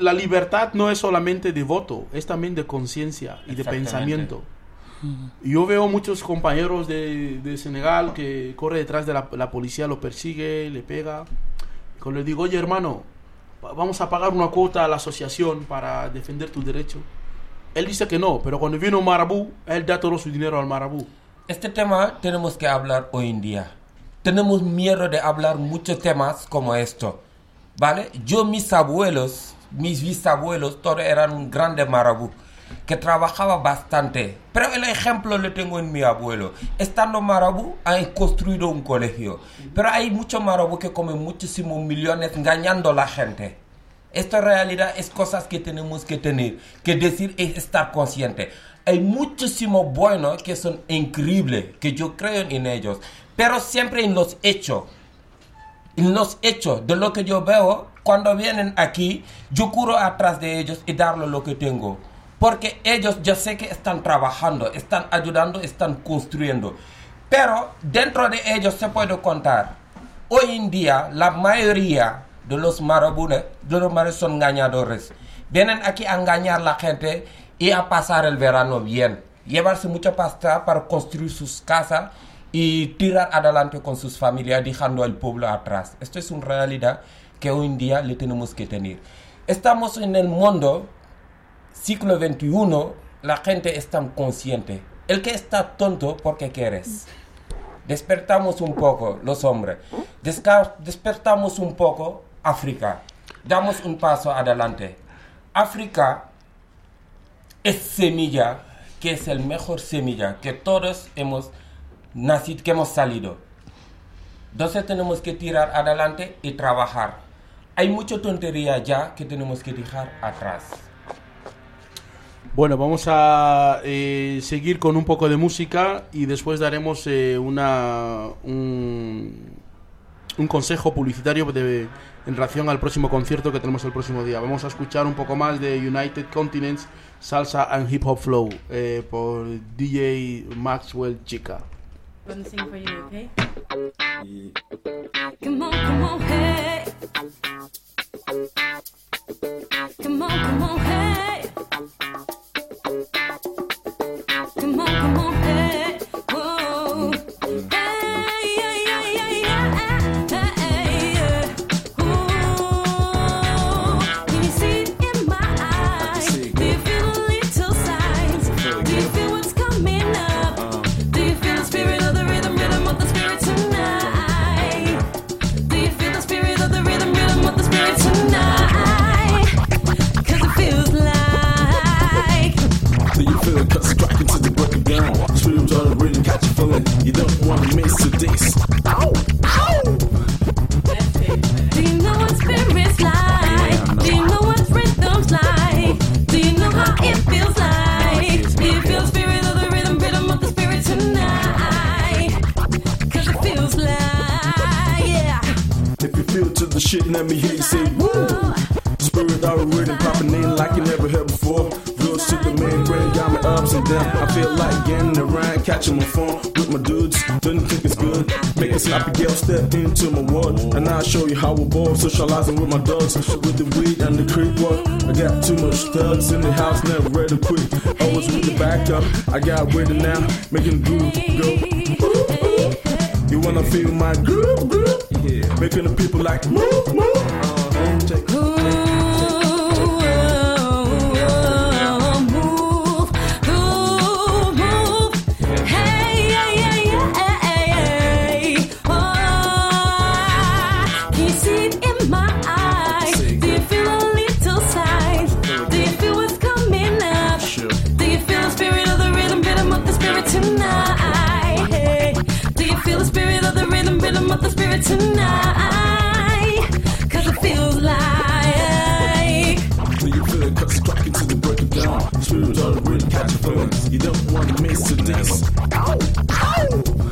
la libertad no es solamente de voto, es también de conciencia y de pensamiento. Yo veo muchos compañeros de, de Senegal que corre detrás de la, la policía, lo persigue, le pega. Cuando le digo, oye hermano, vamos a pagar una cuota a la asociación para defender tu derecho, él dice que no, pero cuando viene un marabú, él da todo su dinero al marabú. Este tema tenemos que hablar hoy en día. Tenemos miedo de hablar muchos temas como esto, ¿vale? Yo, mis abuelos, mis bisabuelos, todos eran un grande marabú que trabajaba bastante. Pero el ejemplo lo tengo en mi abuelo. Estando marabú, han construido un colegio. Pero hay muchos marabú que comen muchísimos millones engañando a la gente. Esta realidad es cosas que tenemos que tener, que decir es estar consciente. Hay muchísimos buenos que son increíbles, que yo creo en ellos. Pero siempre en los hechos. En los hechos de lo que yo veo, cuando vienen aquí, yo curo atrás de ellos y darles lo que tengo. Porque ellos, yo sé que están trabajando, están ayudando, están construyendo. Pero dentro de ellos se puede contar. Hoy en día, la mayoría de los marabúes, de los marabúes son engañadores. Vienen aquí a engañar a la gente y a pasar el verano bien. Llevarse mucha pasta para construir sus casas y tirar adelante con sus familias, dejando al pueblo atrás. Esto es una realidad que hoy en día le tenemos que tener. Estamos en el mundo siglo veintiuno, la gente está consciente. El que está tonto, ¿por qué quieres? Despertamos un poco, los hombres. Desca- despertamos un poco, África. Damos un paso adelante. África es semilla, que es el mejor semilla que todos hemos nacido, que hemos salido. Entonces tenemos que tirar adelante y trabajar. Hay mucha tontería ya que tenemos que dejar atrás. Bueno, vamos a eh, seguir con un poco de música y después daremos eh, una un, un consejo publicitario de, en relación al próximo concierto que tenemos el próximo día. Vamos a escuchar un poco más de United Continents, Salsa and Hip Hop Flow eh, por D J Maxwell Chica. Gonna sing for you, okay? Come on, come on, hey. Come on, come on, hey. Come on, come on, hey. Whoa. Hey, yeah, yeah, yeah, yeah. Hey, yeah. Ooh. Can you see it in my eyes? Do you feel the little signs? Do you feel what's coming up? Do you feel the spirit of the rhythm, rhythm of the spirit tonight? Do you feel the spirit of the rhythm, rhythm of the spirit tonight? 'Cause it feels like. Do you feel it? Cause it's cracking to the break of dawn. Spirits are really catch you feeling. You don't want to miss this. Ow! Ow! Do you know what spirit's like? Do you know what rhythm's like? Do you know how it feels like? Do you feel the spirit of the rhythm, rhythm of the spirit tonight? 'Cause it feels like, yeah. If you feel to the shit, let me hear you say woo. Spirit already popping in like you never heard before. Real Superman, brain got me ups and down. I feel like getting around, catching my phone with my dudes. Don't think it's good. Make a sloppy girl step into my world, and I'll show you how we're bored. Socializing with my dogs, with the weed and the creep work. I got too much thugs in the house, never ready to quit. Always with the backup, I got ready now, making the groove go. You wanna feel my groove, groove? Yeah. Making the people like move, move. Uh-huh. Take of the spirit tonight, 'cause it feels like. Do you feel it? Cause it's cracking to the break of dawn. Spirits are really catch your feelings. You don't want to miss this. Ow! Ow!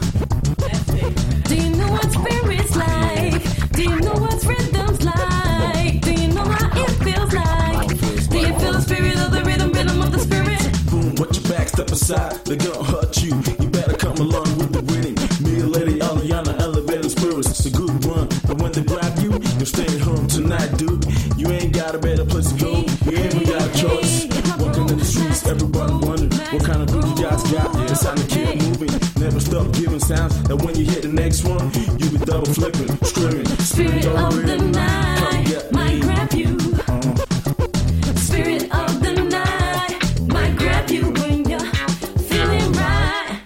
Do you know what spirit's like? Do you know what rhythm's like? Do you know how it feels like? Do you feel the spirit of the rhythm, rhythm of the spirit? Boom, watch your back, step aside. They're gonna hurt you. You better come along with the rhythm. Me, Lady Aliana, elevating spirits. a good run. But when they grab you, you're staying home tonight, dude. You ain't got a better place to go. You ain't even got a choice. Walking in the streets, everybody wondering what kind of group you guys got. It's time to keep moving. Never stop giving sounds. That when you hit the next one, you be double flipping, screaming. Spirit of the night might grab you. Spirit of the night might grab you when you're feeling right.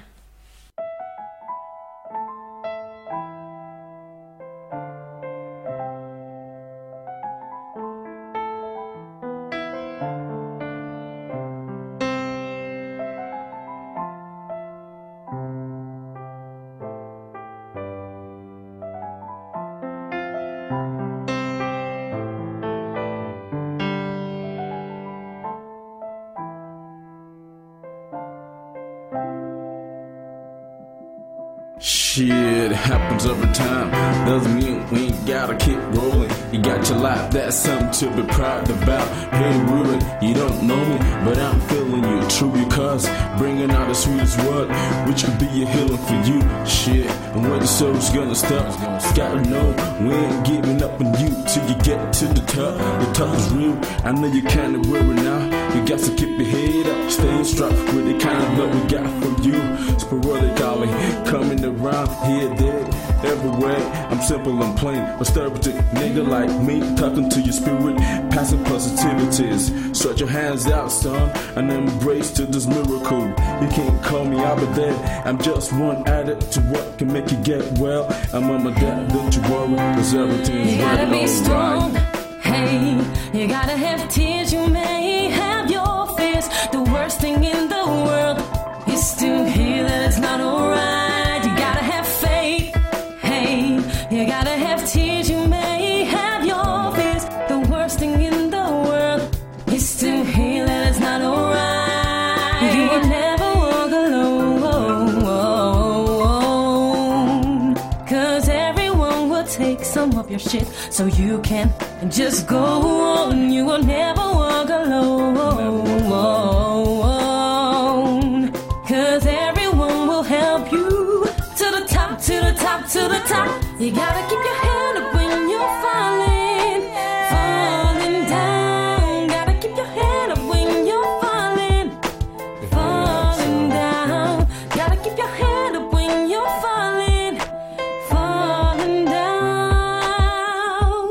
Shit happens every time. Doesn't mean we ain't gotta keep rolling. You got your life, that's something to be proud about. Hey Ruben, you don't know me, but I'm feeling you. True because bringing out the sweetest word, which could be a healing for you. Shit, and when the soul's gonna stop, gotta know we ain't giving up on you till you get to the top. The top is real, I know you kinda worried now. You got to keep your head up, staying strapped with the kind of love we got from you. Sporadically coming around here, there, everywhere. I'm simple and plain, a stereotypical nigga like me, talking to your spirit, passing positivities. Stretch your hands out, son, and embrace to this miracle. You can't call me out, but there, I'm just one addict to what can make you get well. I'm on my dad, don't you worry, cause everything's You gotta right be on strong, right. hey. You gotta have tears, you may have your fears. The worst thing in the world is to hear that it's not alright. You gotta have faith, hey. You gotta have tears, you may have your fears. The worst thing in the world is to hear that it's not alright. You will never walk alone, cause everyone will take some of your shit, so you can just go on. You will never walk alone, cause everyone will help you to the top, to the top, to the top. You gotta keep your head up when you're falling, falling down. Gotta keep your head up when you're falling, falling down. Gotta keep your head up when you're falling, falling down.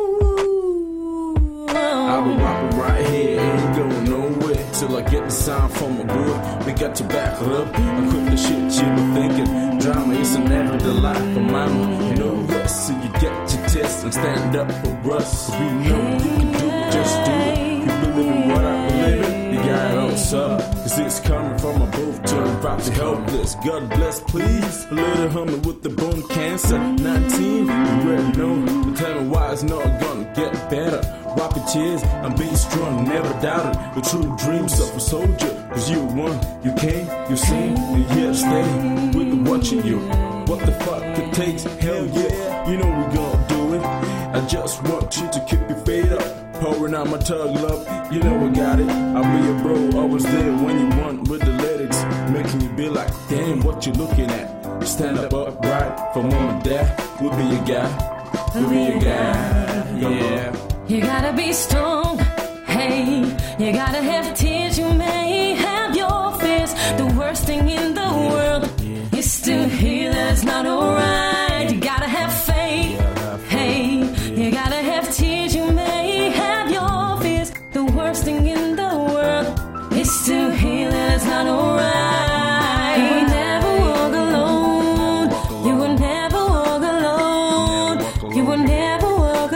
I'll be rapping right here, ain't going nowhere till I get the sign from my boy. We got to back it up and quit the shit you been thinking. Drama is an everyday life for mama. You know rest, so you get your test and stand up for us. We know you can do it, just do it. You believe in what I believe in, you got it on sub. Cause it's coming from above to rock the helpless. God bless, please. A little hummer with the bone cancer. nineteen, you already know. But tell me why it's not gonna get better. Rock your tears and be strong, never doubt it. The true dreams of a soldier. Cause you won, you came, you sing, you're here to stay. We'll be watching you. What the fuck it takes, hell yeah. You know we gonna do it. I just want you to keep your fade up. Pouring out my tug love, you know I got it. I'll be a bro, always there when you want with the lyrics. Making you be like, damn, what you looking at? Stand up upright for mom and dad. We'll be your guy, we'll be your guy, yeah. You gotta be strong, hey. You gotta have tears, you may have your fears. The worst thing in the world is to hear that it's not alright. You gotta have faith, hey. You gotta have tears, you may have your fears. The worst thing in the world is to hear that it's not alright. You will never walk alone. You will never walk alone. You will never walk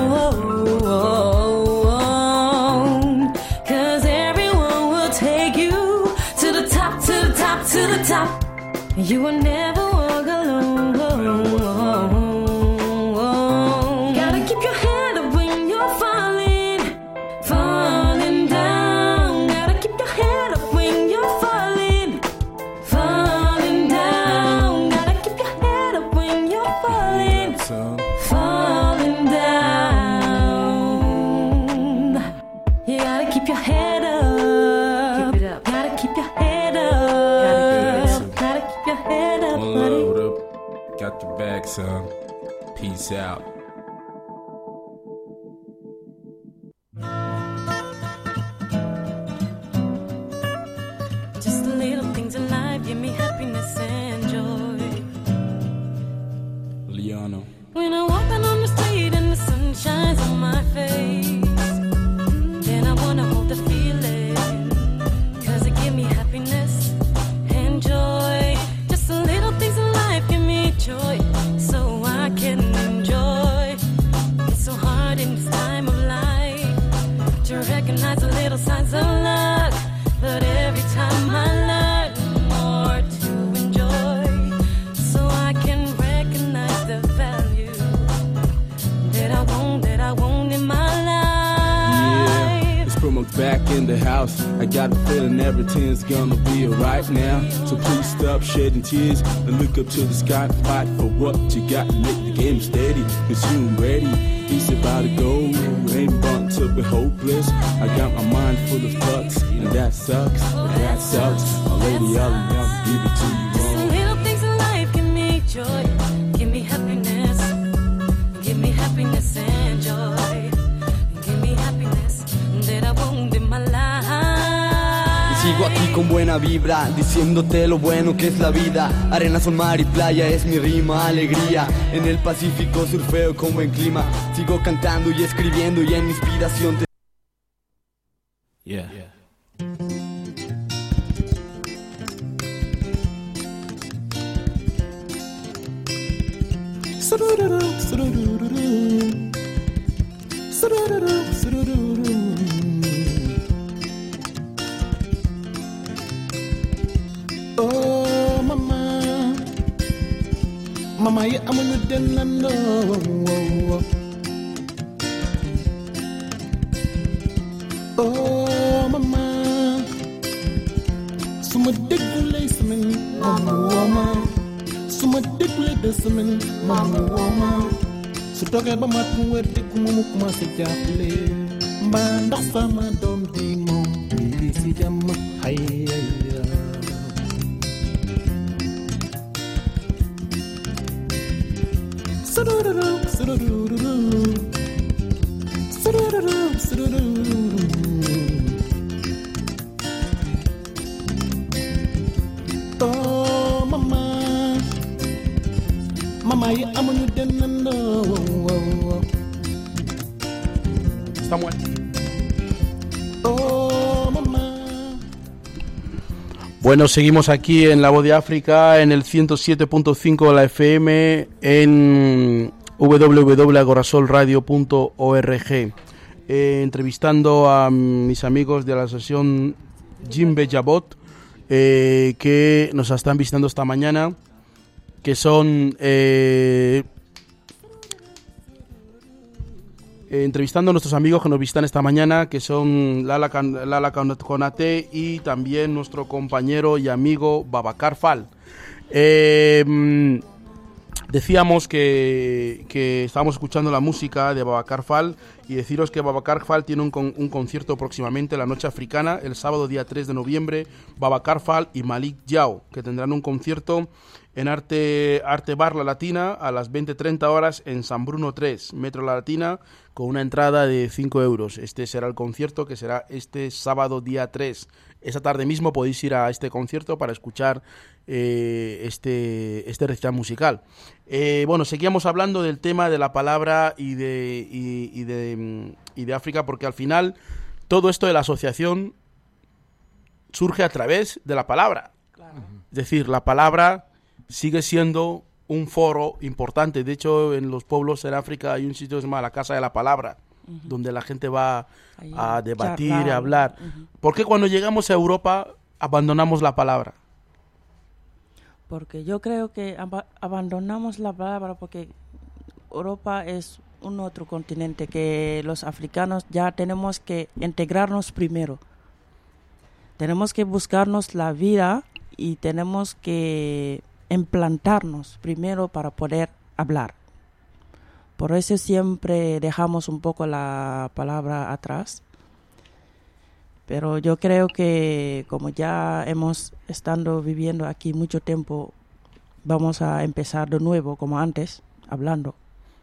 alone, cause everyone will take you to the top, to the top, to the top. You will never walk alone. Gotta keep your head up when you're falling, falling down. Gotta keep your head up when you're falling, falling down. Gotta keep your head up when you're falling, falling down. You gotta keep your head up. Keep it up. Gotta keep your head up. Gotta keep your head up. Peace out. Just the little things in life give me happiness and joy. Liano. When I'm walking on the street and the sun shines on my face, then I wanna hold the feeling, cause it give me happiness and joy. Just the little things in life give me joy, so I can enjoy. It's so hard in this time of life to recognize the little signs of luck, but every time I learn more to enjoy, so I can recognize the value that I want, that I want in my life. It's Promos back in the house. I got the feeling everything's gonna be alright now. So please stop shedding tears and look up to the sky and fight for what you got. Make the game steady, cause you ain't ready. It's about to go, ain't bound to be hopeless. I got my mind full of thoughts, and that sucks, but that sucks. My lady, I'll never give it to you Just the wrong. little things in life give me joy, give me happiness, give me happiness and joy, give me happiness that I want in my life. Y sigo aquí con buena vibra, diciéndote lo bueno que es la vida. Arena, sol, mar y playa es mi rima, alegría. En el Pacífico surfeo con buen clima. Sigo cantando y escribiendo y en mi inspiración te... Yeah. Oh, mama, mama, ya amuno din nando. Oh, mama, suma degule samin, mama, mama, suma degule desamin, mama, mama. So toge ba matu wede kumu kuma se jafle, mbanda sama dom di mo, di si jam hayya. Sururu, sururu, sururu, sururu. Oh, mama, mama, ya amuno denando. Está muerto. Oh, mamá. Bueno, seguimos aquí en La Voz de África, en el ciento siete punto cinco de la F M, en w w w punto agorasol radio punto org, eh, entrevistando a mis amigos de la asociación Jimbe Jabot, eh, que nos están visitando esta mañana, que son... Eh, Eh, entrevistando a nuestros amigos que nos visitan esta mañana, que son Lala, Can- Lala Konate y también nuestro compañero y amigo Babacar Fall. Eh, mm, decíamos que, que estábamos escuchando la música de Babacar Fall, y deciros que Babacar Fall tiene un, con, un concierto próximamente, la Noche Africana, el sábado día tres de noviembre. Babacar Fall y Malik Yao, que tendrán un concierto en Arte, Arte Bar La Latina a las veinte treinta horas en San Bruno tres, Metro La Latina, con una entrada de cinco euros. Este será el concierto, que será este sábado día tres. Esa tarde mismo podéis ir a este concierto para escuchar eh, este, este recital musical. Eh, bueno, seguíamos hablando del tema de la palabra y de, y, y de, y de África, porque al final todo esto de la asociación surge a través de la palabra. Claro. Es decir, la palabra sigue siendo un foro importante. De hecho, en los pueblos en África hay un sitio que se llama la Casa de la Palabra, uh-huh, donde la gente va Ahí a debatir, charlar, a hablar. Uh-huh. ¿Por qué cuando llegamos a Europa abandonamos la palabra? Porque yo creo que ab- abandonamos la palabra porque Europa es un otro continente que los africanos ya tenemos que integrarnos primero. Tenemos que buscarnos la vida y tenemos que implantarnos primero para poder hablar. Por eso siempre dejamos un poco la palabra atrás. Pero yo creo que como ya hemos estado viviendo aquí mucho tiempo, vamos a empezar de nuevo como antes, hablando.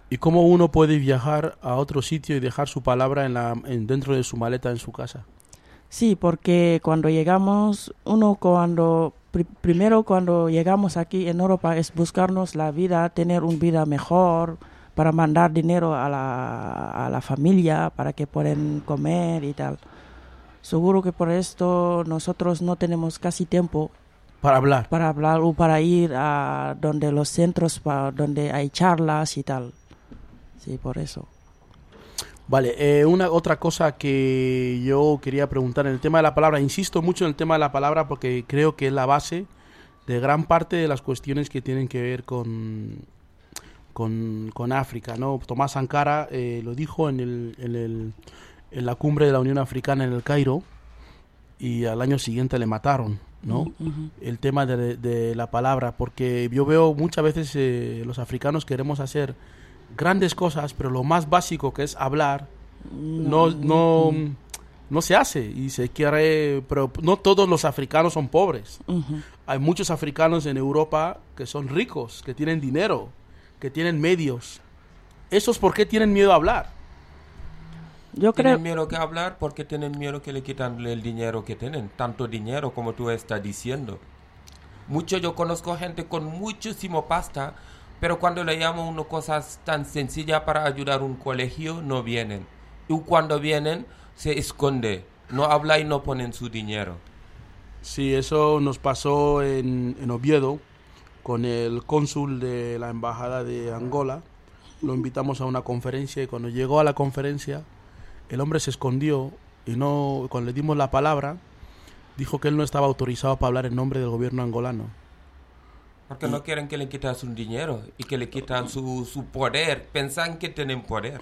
¿Y cómo uno puede viajar a otro sitio y dejar su palabra en la, en, dentro de su maleta en su casa? Sí, porque cuando llegamos, uno cuando, pr- primero cuando llegamos aquí en Europa es buscarnos la vida, tener una vida mejor, para mandar dinero a la, a la familia, para que puedan comer y tal. Seguro que por esto nosotros no tenemos casi tiempo Para hablar. para hablar o para ir a donde los centros, pa, donde hay charlas y tal. Sí, por eso. Vale, eh, una otra cosa que yo quería preguntar en el tema de la palabra, insisto mucho en el tema de la palabra porque creo que es la base de gran parte de las cuestiones que tienen que ver con, con, con África, ¿no? Tomás Sankara eh, lo dijo en, el, en, el, en la cumbre de la Unión Africana en el Cairo y al año siguiente le mataron, ¿no? Uh-huh. El tema de, de la palabra, porque yo veo muchas veces eh, los africanos queremos hacer grandes cosas, pero lo más básico que es hablar no no, no se hace y se quiere, pero no todos los africanos son pobres. Uh-huh. Hay muchos africanos en Europa que son ricos, que tienen dinero, que tienen medios. ¿Esos por qué tienen miedo a hablar? Yo creo Tienen miedo que hablar porque tienen miedo que le quitan el dinero que tienen, tanto dinero como tú estás diciendo. Mucho yo conozco gente con muchísimo pasta, pero cuando le llamo unas cosas tan sencillas para ayudar a un colegio, no vienen. Y cuando vienen, se esconde. No habla y no ponen su dinero. Sí, eso nos pasó en, en Oviedo con el cónsul de la embajada de Angola. Lo invitamos a una conferencia y cuando llegó a la conferencia, el hombre se escondió y no, cuando le dimos la palabra, dijo que él no estaba autorizado para hablar en nombre del gobierno angolano. Porque no quieren que le quitan su dinero y que le quitan su, su poder. Piensan que tienen poder.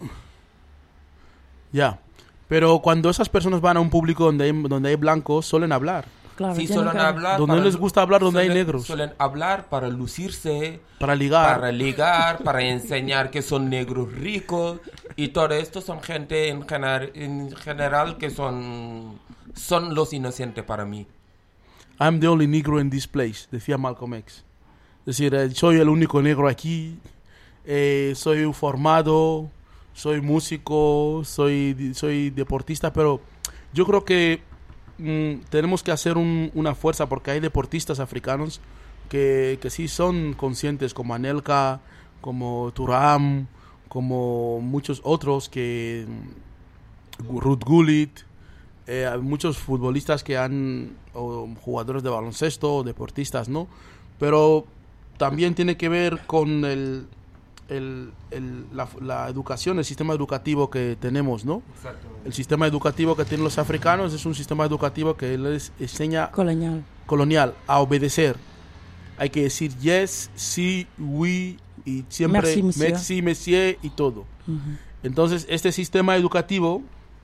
Ya, pero cuando esas personas van a un público donde hay, donde hay blancos, suelen hablar. claro, Sí, tienen suelen que- hablar. Donde no les gusta hablar, donde hay suelen- negros. Suelen hablar para lucirse, Para ligar. para ligar, para enseñar que son negros ricos. Y todo esto son gente en, gener- en general que son, son los inocentes para mí. I'm the only negro in this place, decía Malcolm X. Es decir, eh, soy el único negro aquí, eh, soy formado, soy músico, soy, di- soy deportista, pero yo creo que mm, tenemos que hacer un- una fuerza porque hay deportistas africanos que, que sí son conscientes, como Anelka, como Thuram, como muchos otros que mm, Ruth Gullit, eh, hay muchos futbolistas que han, o jugadores de baloncesto, o deportistas, ¿no? Pero también tiene que ver con el, el, el- la, la educación, el sistema educativo que tenemos, ¿no? El sistema educativo que tienen los africanos es un sistema educativo que les enseña colonial. colonial a obedecer. Hay que decir yes, sí, oui y siempre Merci, monsieur. merci, monsieur y todo. Ujú. Entonces, este sistema educativo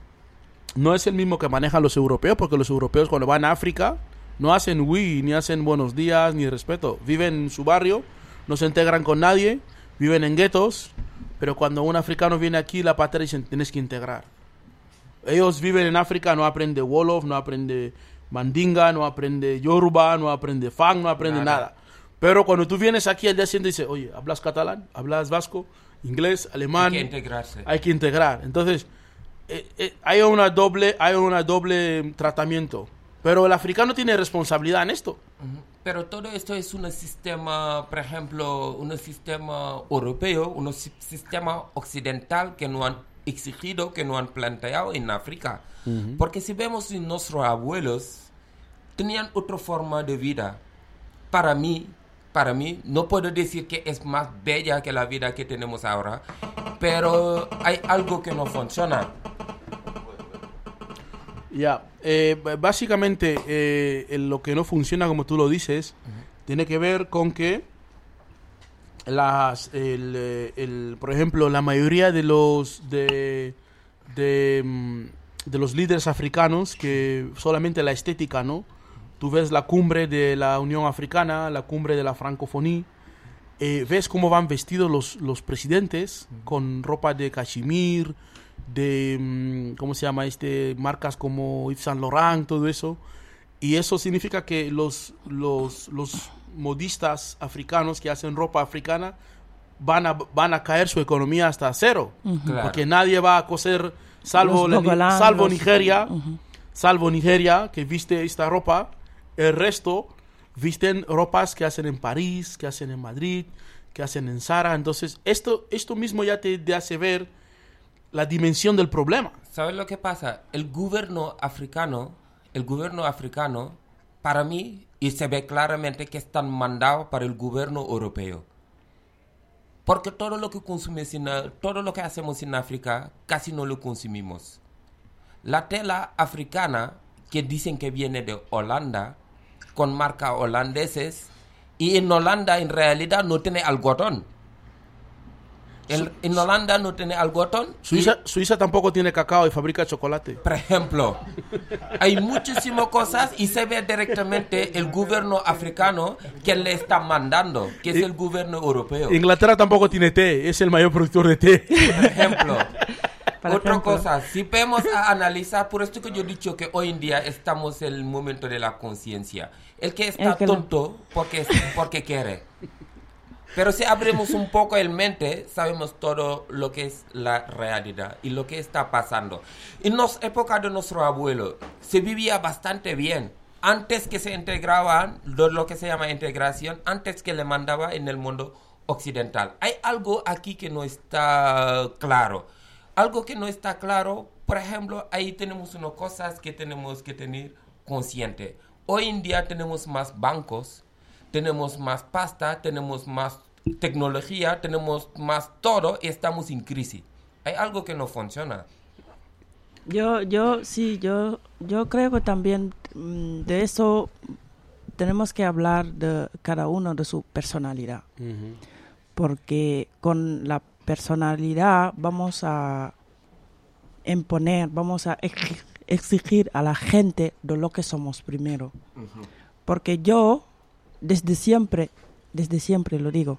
no es el mismo que manejan los europeos, porque los europeos cuando van a África no hacen oui, ni hacen buenos días, ni respeto. Viven en su barrio, no se integran con nadie, viven en guetos, pero cuando un africano viene aquí, la patria dicen, tienes que integrar. Ellos viven en África, no aprende Wolof, no aprende Mandinga, no aprende Yoruba, no aprende Fang, no aprende nada. Nada. Pero cuando tú vienes aquí al día siguiente dices, oye, ¿hablas catalán? ¿Hablas vasco? ¿Inglés? ¿Alemán? Hay que integrarse. Hay que integrar. Entonces, eh, eh, hay una doble, hay una doble tratamiento. Pero el africano tiene responsabilidad en esto. Ujú. Pero todo esto es un sistema, por ejemplo, un sistema europeo, un si- sistema occidental que no han exigido, que no han planteado en África. Porque si vemos en nuestros abuelos, tenían otra forma de vida. Para mí, para mí, no puedo decir que es más bella que la vida que tenemos ahora, pero hay algo que no funciona. Ya, eh, b- básicamente eh, en lo que no funciona, como tú lo dices, tiene que ver con que las, el, eh, el- por ejemplo, la mayoría de los de, de, mm, de los líderes africanos que solamente la estética, ¿no? Tú ves la cumbre de la Unión Africana, la cumbre de la francofonía, eh, ves cómo van vestidos los, los presidentes con ropa de cachemir, de, mm, ¿cómo se llama? este Marcas como Yves Saint Laurent, todo eso. Y eso significa que los, los, los modistas africanos que hacen ropa africana van a, van a caer su economía hasta cero. Ujú. Claro. Porque nadie va a coser, salvo, Los la- bogolanos, salvo los- Nigeria, Ujú. salvo Nigeria, que viste esta ropa. El resto visten ropas que hacen en París, que hacen en Madrid, que hacen en Zara. Entonces, esto, esto mismo ya te, te hace ver la dimensión del problema. ¿Sabes lo que pasa? El gobierno africano, el gobierno africano, para mí, y se ve claramente que están mandados para el gobierno europeo. Porque todo lo que consumimos en, todo lo que hacemos en África, casi no lo consumimos. La tela africana, que dicen que viene de Holanda, con marcas holandeses, y en Holanda en realidad no tiene algodón. En, en Holanda no tiene algodón. Suiza, Suiza tampoco tiene cacao y fabrica chocolate. Por ejemplo, hay muchísimas cosas y se ve directamente el gobierno africano que le está mandando, que es el gobierno europeo. Inglaterra tampoco tiene té, es el mayor productor de té. Por ejemplo, Por otra ejemplo. cosa, si podemos a analizar, por esto que yo he dicho que hoy en día estamos en el momento de la conciencia. El que está El que lo- tonto porque, porque quiere. Pero si abrimos un poco el mente, sabemos todo lo que es la realidad y lo que está pasando. En la época de nuestro abuelo se vivía bastante bien. Antes que se integraban, lo, lo que se llama integración, antes que le mandaba en el mundo occidental. Hay algo aquí que no está claro. Algo que no está claro, por ejemplo, ahí tenemos unas cosas que tenemos que tener consciente. Hoy en día tenemos más bancos, tenemos más pasta, tenemos más tecnología, tenemos más todo y estamos en crisis. Hay algo que no funciona. Yo, yo, sí, yo, yo creo que también mm, de eso tenemos que hablar de cada uno de su personalidad. Porque con la personalidad vamos a imponer, vamos a ex- exigir a la gente de lo que somos primero. Porque yo, desde siempre, desde siempre lo digo,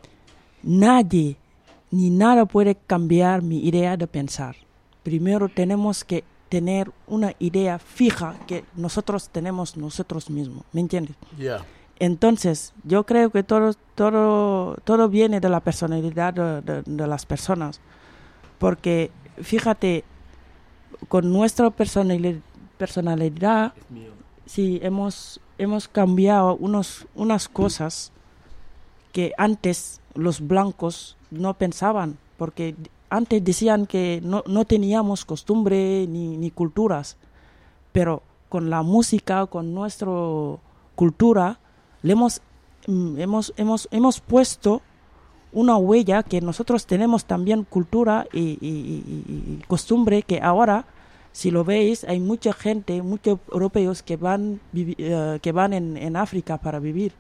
nadie ni nada puede cambiar mi idea de pensar. Primero tenemos que tener una idea fija que nosotros tenemos nosotros mismos, ¿me entiendes? Yeah. Entonces, yo creo que todo, todo, todo viene de la personalidad de, de- de las personas. Porque, fíjate, con nuestra personali- personalidad, sí, hemos, hemos cambiado unos, unas cosas que antes los blancos no pensaban. Porque antes decían que no, no teníamos costumbre ni, ni culturas. Pero con la música, con nuestra cultura, le hemos, mm, hemos, hemos, hemos puesto una huella que nosotros tenemos también cultura y, y- y- y costumbre que ahora, si lo veis, hay mucha gente, muchos europeos que van, vivi- eh, que van en, en África para vivir.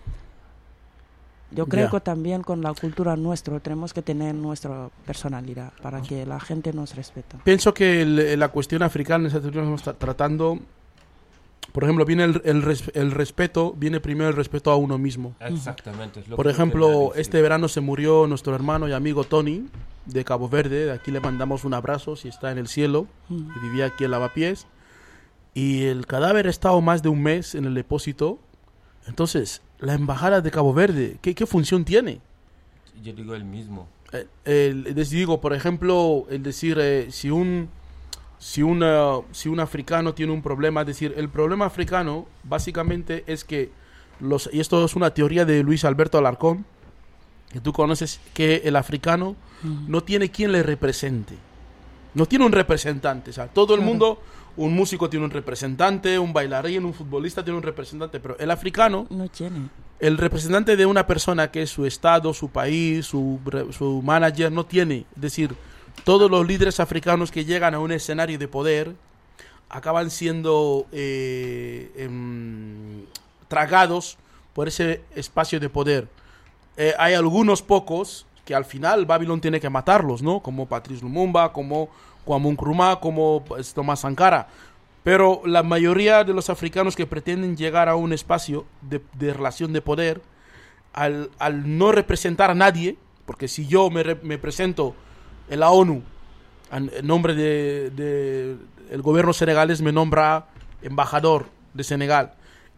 Yo creo Ya. que también con la cultura nuestra tenemos que tener nuestra personalidad para que la gente nos respete. Pienso que el- la cuestión africana esa que estamos tra- tratando, por ejemplo, viene el, el, res- el respeto, viene primero el respeto a uno mismo. Exactamente. es lo Por que ejemplo, quería decir. este verano se murió nuestro hermano y amigo Tony de Cabo Verde. De aquí le mandamos un abrazo si está en el cielo. Mm. Que vivía aquí en Lavapiés. Y el cadáver ha estado más de un mes en el depósito. Entonces, la embajada de Cabo Verde, ¿qué, qué función tiene? Yo digo el mismo. Eh, el, les digo, por ejemplo, el decir, eh, si un si una si un africano tiene un problema, es decir, el problema africano básicamente es que los y esto es una teoría de Luis Alberto Alarcón, que tú conoces, que el africano no tiene quien le represente. No tiene un representante, o sea, todo el Claro. mundo, un músico tiene un representante, un bailarín, un futbolista tiene un representante, pero el africano, No tiene. el representante de una persona que es su estado, su país, su, re- su manager, no tiene. Es decir, todos los líderes africanos que llegan a un escenario de poder acaban siendo eh, em, tragados por ese espacio de poder. Eh, hay algunos pocos que al final Babylon tiene que matarlos, ¿no? Como Patrice Lumumba, como Kwame Nkrumah, como pues, Thomas Sankara. Pero la mayoría de los africanos que pretenden llegar a un espacio de, de relación de poder, al, al no representar a nadie, porque si yo me, re- me presento en la ONU, en en nombre de, de- el gobierno senegalés me nombra embajador de Senegal,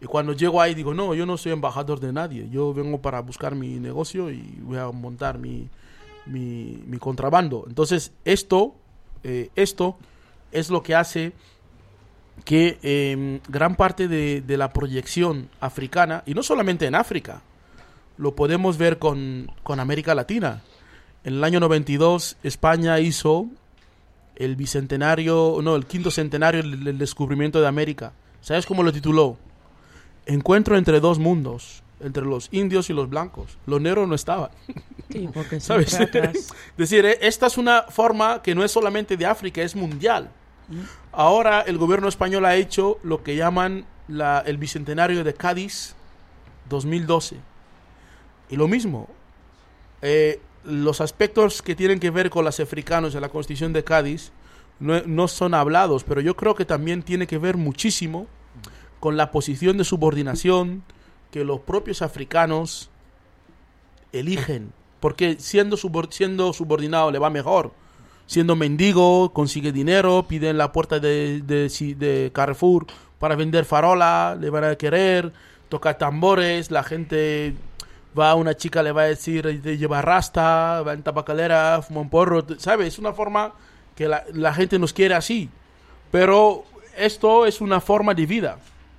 Y cuando llego ahí digo, no, yo no soy embajador de nadie, yo vengo para buscar mi negocio y voy a montar mi, mi, mi contrabando. Entonces esto, eh, esto es lo que hace que eh, gran parte de, de la proyección africana, y no solamente en África, lo podemos ver con, con América Latina. En el año noventa y dos España hizo el bicentenario, no, el quinto centenario del, del descubrimiento de América. ¿Sabes cómo lo tituló? Encuentro entre dos mundos, entre los indios y los blancos. Los negros no estaban. Sí, porque ¿Sabes? siempre atrás. Es decir, eh, esta es una forma que no es solamente de África, es mundial. Ahora el gobierno español ha hecho lo que llaman la, el bicentenario de Cádiz dos mil doce. Y lo mismo, eh, los aspectos que tienen que ver con los africanos en la Constitución de Cádiz no, no son hablados, pero yo creo que también tiene que ver muchísimo con la posición de subordinación que los propios africanos eligen, porque siendo, subor- siendo subordinado le va mejor. Siendo mendigo, consigue dinero, pide en la puerta de, de, de Carrefour para vender farola, le van a querer, toca tambores, la gente va a una chica, le va a decir, lleva rasta, va en tabacalera, fuma un porro, ¿sabes? Es una forma que la, la gente nos quiere así, pero esto es una forma de vida.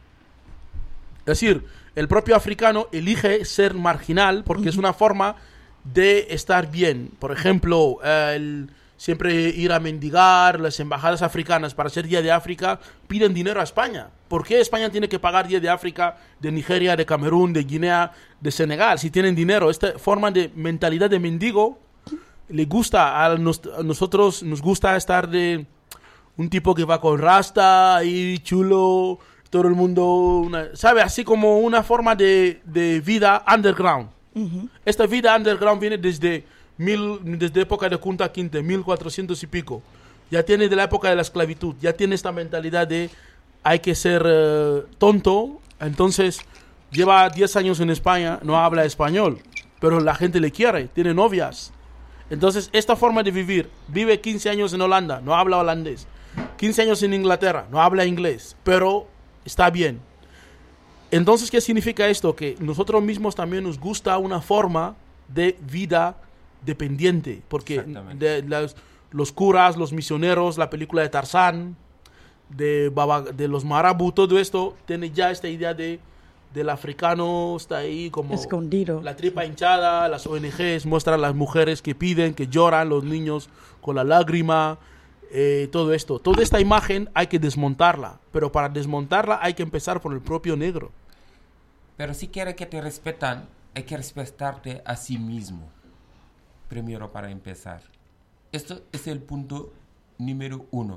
Es decir, el propio africano elige ser marginal porque es una forma de estar bien. Por ejemplo, el... siempre ir a mendigar, las embajadas africanas para hacer Día de África piden dinero a España. ¿Por qué España tiene que pagar Día de África de Nigeria, de Camerún, de Guinea, de Senegal? Si tienen dinero, esta forma de mentalidad de mendigo le gusta a, nos, a nosotros, nos gusta estar de un tipo que va con rasta y chulo, todo el mundo, una, ¿sabe? Así como una forma de, de vida underground. Uh-huh. Esta vida underground viene desde Mil, desde época de Kunta Kinte, mil cuatrocientos y pico. Ya tiene de la época de la esclavitud. Ya tiene esta mentalidad de hay que ser uh, tonto. Entonces lleva diez años en España, no habla español, pero la gente le quiere, tiene novias. Entonces esta forma de vivir, vive quince años en Holanda, no habla holandés, quince años en Inglaterra, no habla inglés, pero está bien. Entonces, ¿qué significa esto? Que nosotros mismos también nos gusta una forma de vida dependiente, porque de, las, los curas, los misioneros, la película de Tarzán, de, Baba, de los marabú, todo esto tiene ya esta idea de del africano, está ahí como escondido, la tripa hinchada. Las O N Ges muestran a las mujeres que piden, que lloran, los niños con la lágrima, eh, todo esto, toda esta imagen hay que desmontarla, pero para desmontarla hay que empezar por el propio negro. Pero si quieres que te respetan, hay que respetarte a sí mismo primero para empezar. Esto es el punto número uno.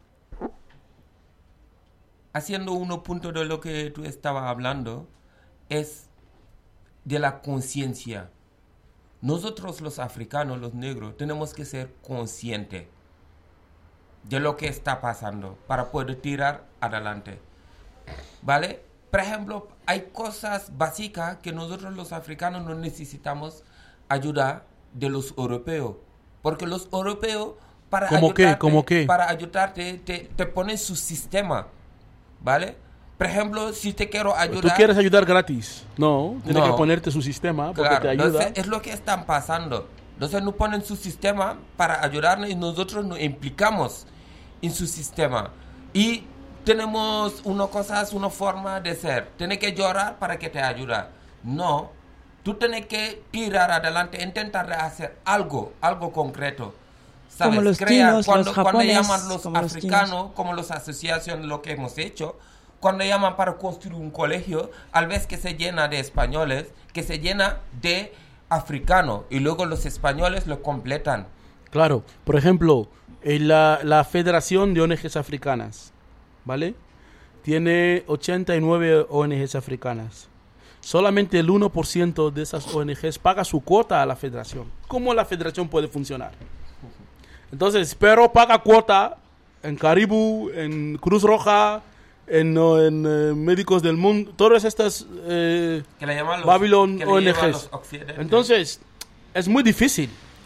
Haciendo uno punto de lo que tú estabas hablando, es de la conciencia. Nosotros los africanos, los negros, tenemos que ser conscientes de lo que está pasando para poder tirar adelante. ¿Vale? Por ejemplo, hay cosas básicas que nosotros los africanos no necesitamos ayuda de los europeos, porque los europeos para ¿Cómo ayudarte, qué? ¿Cómo qué? para ayudarte te, te ponen su sistema, ¿vale? Por ejemplo, si te quiero ayudar, ¿Tú quieres ayudar gratis? No, tienes No. que ponerte su sistema porque claro, te ayuda. entonces es lo que están pasando. Entonces nos ponen su sistema para ayudarnos y nosotros nos implicamos en su sistema y tenemos una cosa, una forma de ser. Tienes que llorar para que te ayude. No. Tú tienes que tirar adelante, intentar hacer algo, algo concreto. ¿Sabes? Como los Crear, chinos, cuando, los cuando japoneses, llaman los como los africanos, chinos. como las asociaciones, lo que hemos hecho, cuando llaman para construir un colegio, al vez que se llena de españoles, que se llena de africanos, y luego los españoles lo completan. Claro, por ejemplo, en la, la Federación de O N Ges Africanas, ¿vale? Tiene ochenta y nueve O N Ges africanas. Solamente el uno por ciento de esas O N Ges paga su cuota a la federación. ¿Cómo la federación puede funcionar? Entonces, pero paga cuota en Caribú, en Cruz Roja, en, no, en eh, Médicos del Mundo, todas estas eh, Que le llaman los, Babylon que le O N llaman Ges. los occidentales. Entonces, es muy difícil.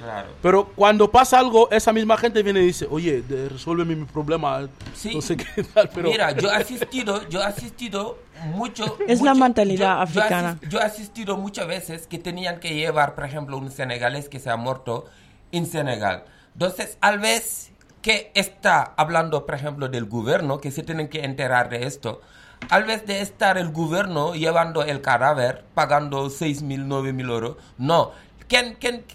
Claro. Pero cuando pasa algo, esa misma gente viene y dice, oye, de- resuélveme mi problema, Sí. no sé qué tal, pero... Mira, yo he asistido, yo he asistido mucho... Es mucho- la mentalidad yo- yo africana. asis- Yo he asistido muchas veces que tenían que llevar, por ejemplo, un senegalés que se ha muerto en Senegal. Entonces, al vez que está hablando, por ejemplo, del gobierno, que se tienen que enterar de esto, al vez de estar el gobierno llevando el cadáver, pagando seis mil, nueve mil euros, no. ¿Quién, quién,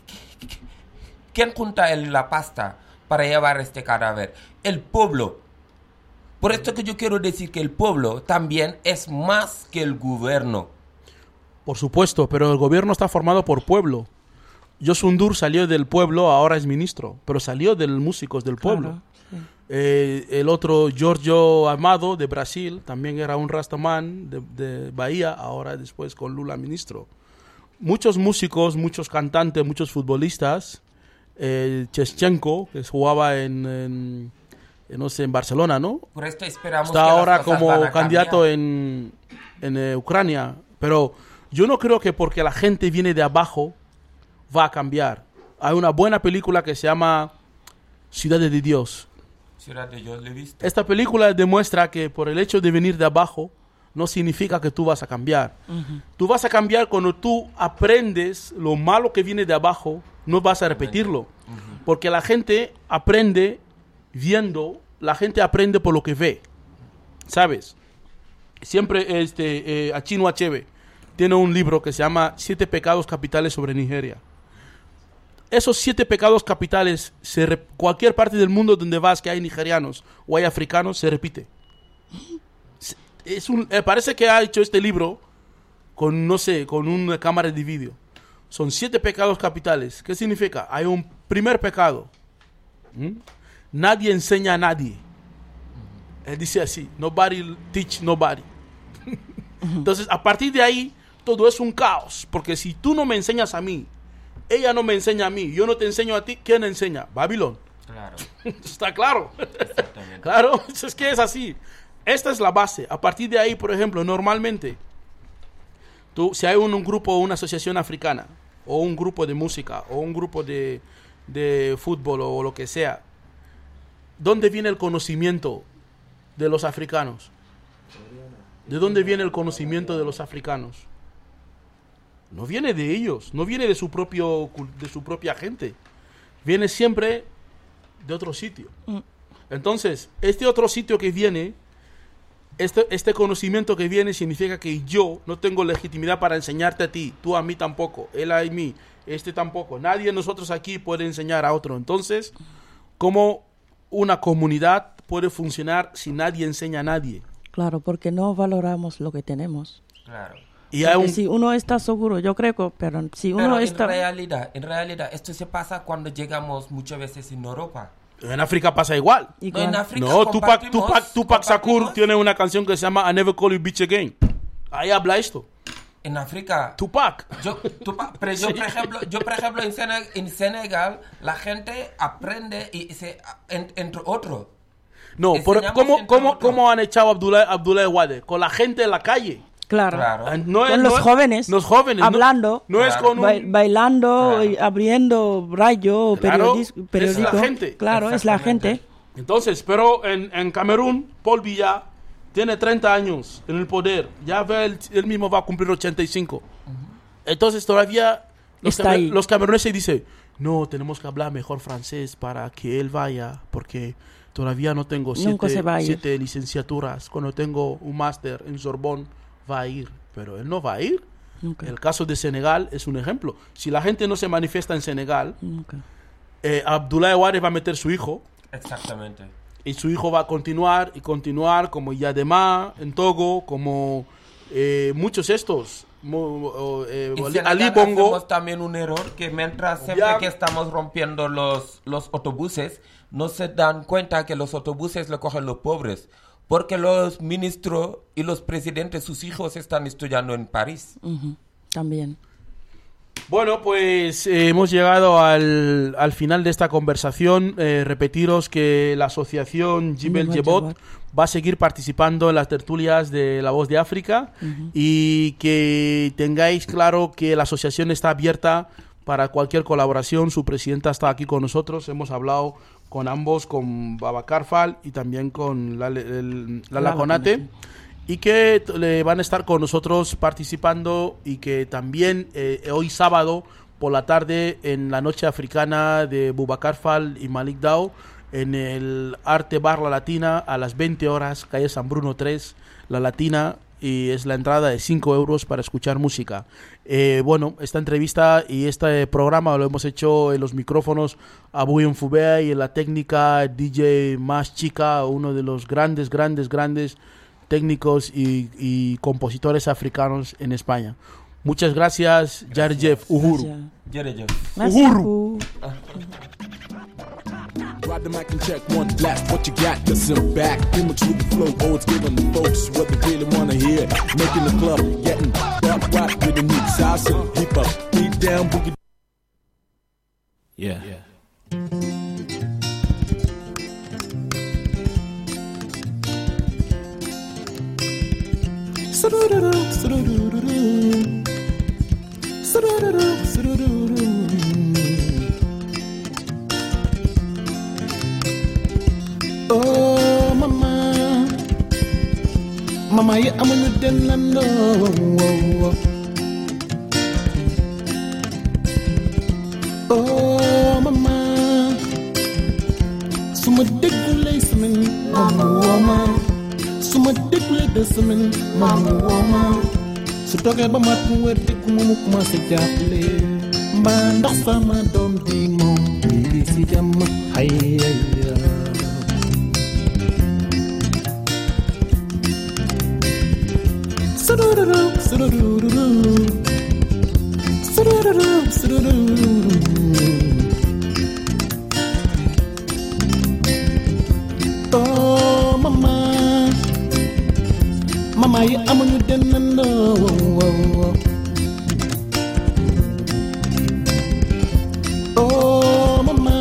quién junta el- la pasta para llevar este cadáver? El pueblo. Por esto que yo quiero decir que el pueblo también es más que el gobierno. Por supuesto, pero el gobierno está formado por pueblo. Yosundur salió del pueblo, ahora es ministro, pero salió de los músicos del pueblo. Claro, sí. Eh, el otro, Giorgio Amado, de Brasil, también era un rastaman de, de Bahía, ahora después con Lula ministro. Muchos músicos, muchos cantantes, muchos futbolistas. Eh, Shevchenko, que jugaba en, en, en, no sé, en Barcelona, ¿no? Por esto esperamos Está que las ahora cosas como van a candidato cambiar. en, en eh, Ucrania. Pero yo no creo que porque la gente viene de abajo va a cambiar. Hay una buena película que se llama Ciudad de Dios. Ciudad de Dios, ¿le viste? Esta película demuestra que por el hecho de venir de abajo no significa que tú vas a cambiar. Tú vas a cambiar cuando tú aprendes lo malo que viene de abajo, no vas a repetirlo. Porque la gente aprende viendo, la gente aprende por lo que ve. ¿Sabes? Siempre este, eh, Chinua Achebe tiene un libro que se llama Siete pecados capitales sobre Nigeria. Esos siete pecados capitales, se re- cualquier parte del mundo donde vas que hay nigerianos o hay africanos, se repite. Se- Es un, eh, parece que ha hecho este libro con, no sé, con una cámara de vídeo. Son siete pecados capitales. ¿Qué significa? Hay un primer pecado. ¿Mm? Nadie enseña a nadie. Él dice así, nobody teach nobody. Entonces, a partir de ahí, todo es un caos. Porque si tú no me enseñas a mí, ella no me enseña a mí, yo no te enseño a ti, ¿quién enseña? Babilón. Claro, Está claro. exactamente. Claro, es que es así. Esta es la base. A partir de ahí, por ejemplo, normalmente, tú, si hay un, un grupo, una asociación africana, o un grupo de música, o un grupo de, de fútbol, o lo que sea, ¿dónde viene el conocimiento de los africanos? ¿De dónde viene el conocimiento de los africanos? No viene de ellos, no viene de su, propio, cul- de su propia gente. Viene siempre de otro sitio. Entonces, este otro sitio que viene, este, este conocimiento que viene significa que yo no tengo legitimidad para enseñarte a ti, tú a mí tampoco, él a mí, este tampoco. Nadie de nosotros aquí puede enseñar a otro. Entonces, ¿cómo una comunidad puede funcionar si nadie enseña a nadie? Claro, porque no valoramos lo que tenemos. Claro. Y hay Porque un... si uno está seguro, yo creo que, pero si uno Pero en está... realidad, en realidad, esto se pasa cuando llegamos muchas veces en Europa. En África pasa igual. y No, en con- África No, Tupac, compartimos- Tupac, Tupac Shakur compartimos. tiene una canción que se llama I Never Call You Bitch Again. Ahí habla esto. En África. Tupac. Yo, Tupac, pero yo, por ejemplo, yo, por ejemplo en, Sene- en Senegal, la gente aprende y se, en- entre otros. No, pero Enseñamos ¿cómo, entre cómo, otros. ¿cómo han echado a Abdullah, Abdullah Wade? Con la gente en la calle. Claro. Claro. Ah, no es- Con no los es- jóvenes. Los jóvenes. no- Hablando. No, es Claro. con un... Ba- bailando, Claro. y abriendo rayo, Claro, periodis- es la periódico. gente. Claro, es la Exactamente. gente. Entonces, pero en, en Camerún, Paul Biya tiene treinta años en el poder. Ya ve, él, él mismo va a cumplir ochenta y cinco. Entonces todavía los, Está camer- ahí. los cameruneses dicen, no, tenemos que hablar mejor francés para que él vaya, porque todavía no tengo Nunca siete, se va a ir. siete licenciaturas. Cuando tengo un máster en Sorbonne, va a ir. Pero él no va a ir. Nunca. El caso de Senegal es un ejemplo. Si la gente no se manifiesta en Senegal, Nunca. eh, Abdoulaye Wade va a meter su hijo, Exactamente. y su hijo va a continuar y continuar, como Yadema en Togo, como eh, muchos estos, mo- o, eh, En Ali- Senegal Ali Bongo. hacemos también un error que mientras siempre Ya. que estamos rompiendo los, los autobuses, no se dan cuenta que los autobuses lo cogen los pobres. Porque los ministros y los presidentes, sus hijos están estudiando en París. Ujú, también. Bueno, pues eh, hemos llegado al, al final de esta conversación. Eh, repetiros que la asociación Jibel Jibel Jebot Jebot. va a seguir participando en las tertulias de La Voz de África y que tengáis claro que la asociación está abierta para cualquier colaboración. Su presidenta está aquí con nosotros. Hemos hablado con ambos, con Babacar Fall y también con Lala, el, Lala Konate, y que le van a estar con nosotros participando, y que también eh, hoy sábado por la tarde en la noche africana de Babacar Fall y Malik Dao en el Arte Bar La Latina a las veinte horas, calle San Bruno tres, La Latina, y es la entrada de cinco euros para escuchar música. Eh, bueno, esta entrevista y este programa lo hemos hecho en los micrófonos Abu Enfubea, y en la técnica D J Más Chica, uno de los grandes, grandes, grandes técnicos y, y compositores africanos en España. Muchas gracias, Jarjef Uhuru. Uhuru. Ride the mic and check one, blast what you got, listen back, give to the flow, oh it's giving the folks what they really wanna hear, making the club, getting rock, rock with the new salsa, hip hop, beat down, boogie. Yeah. yeah. Oh mama, mama ya amuñu denando. Oh mama, suma dégulé semaine, mama mama, suma déglé de semaine, mama mama. Su toogee ba mat mu wër dégg mu commencé jàppale, mbaa ndax sama doom di moom di si jàmm hayya. Surururu, surururu, surururu, surururu. Oh mama, mama yi amuñu dendandoo. Oh mama,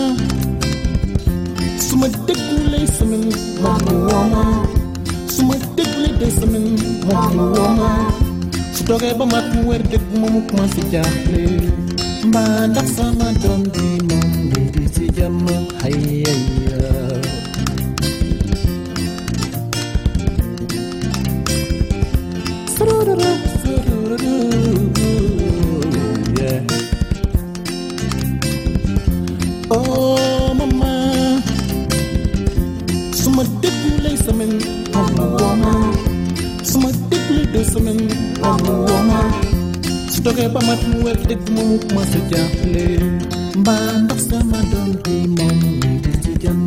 suma déggulee semaine mama, suma déggulee deux semaines mama, su toogee ba mat mu wér dégg ma mu commencé jaaxle, mbaa ndax sama doom bi moom di ci jàmm hayya. Yeah. Oh mama, suma déggulee semaine mama, suma déggulee deux semaines mama, su toogee ba mat mu wér dégg ma mu commencé jaaxle, mbaa ndax sama doom bi moom di ci jàmm.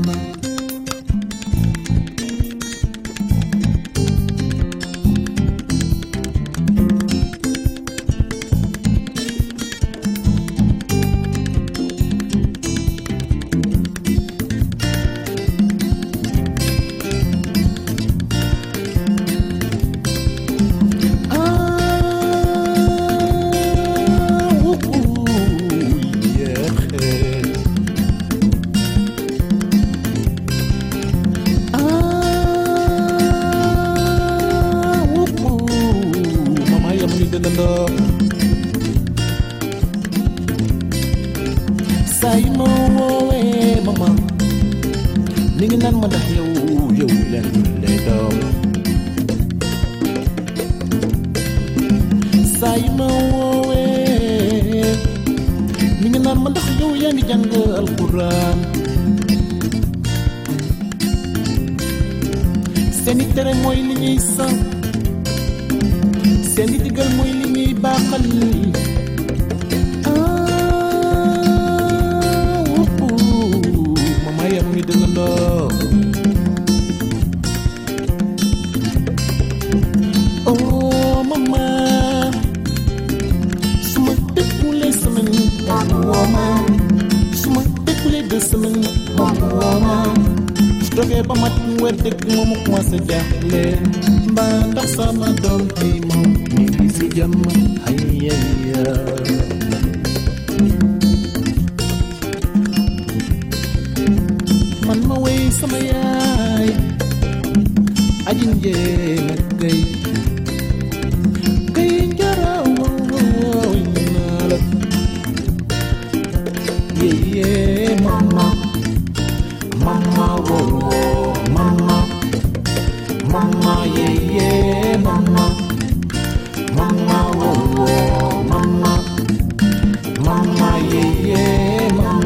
Man ma wey sama yaay ajin jee nag gay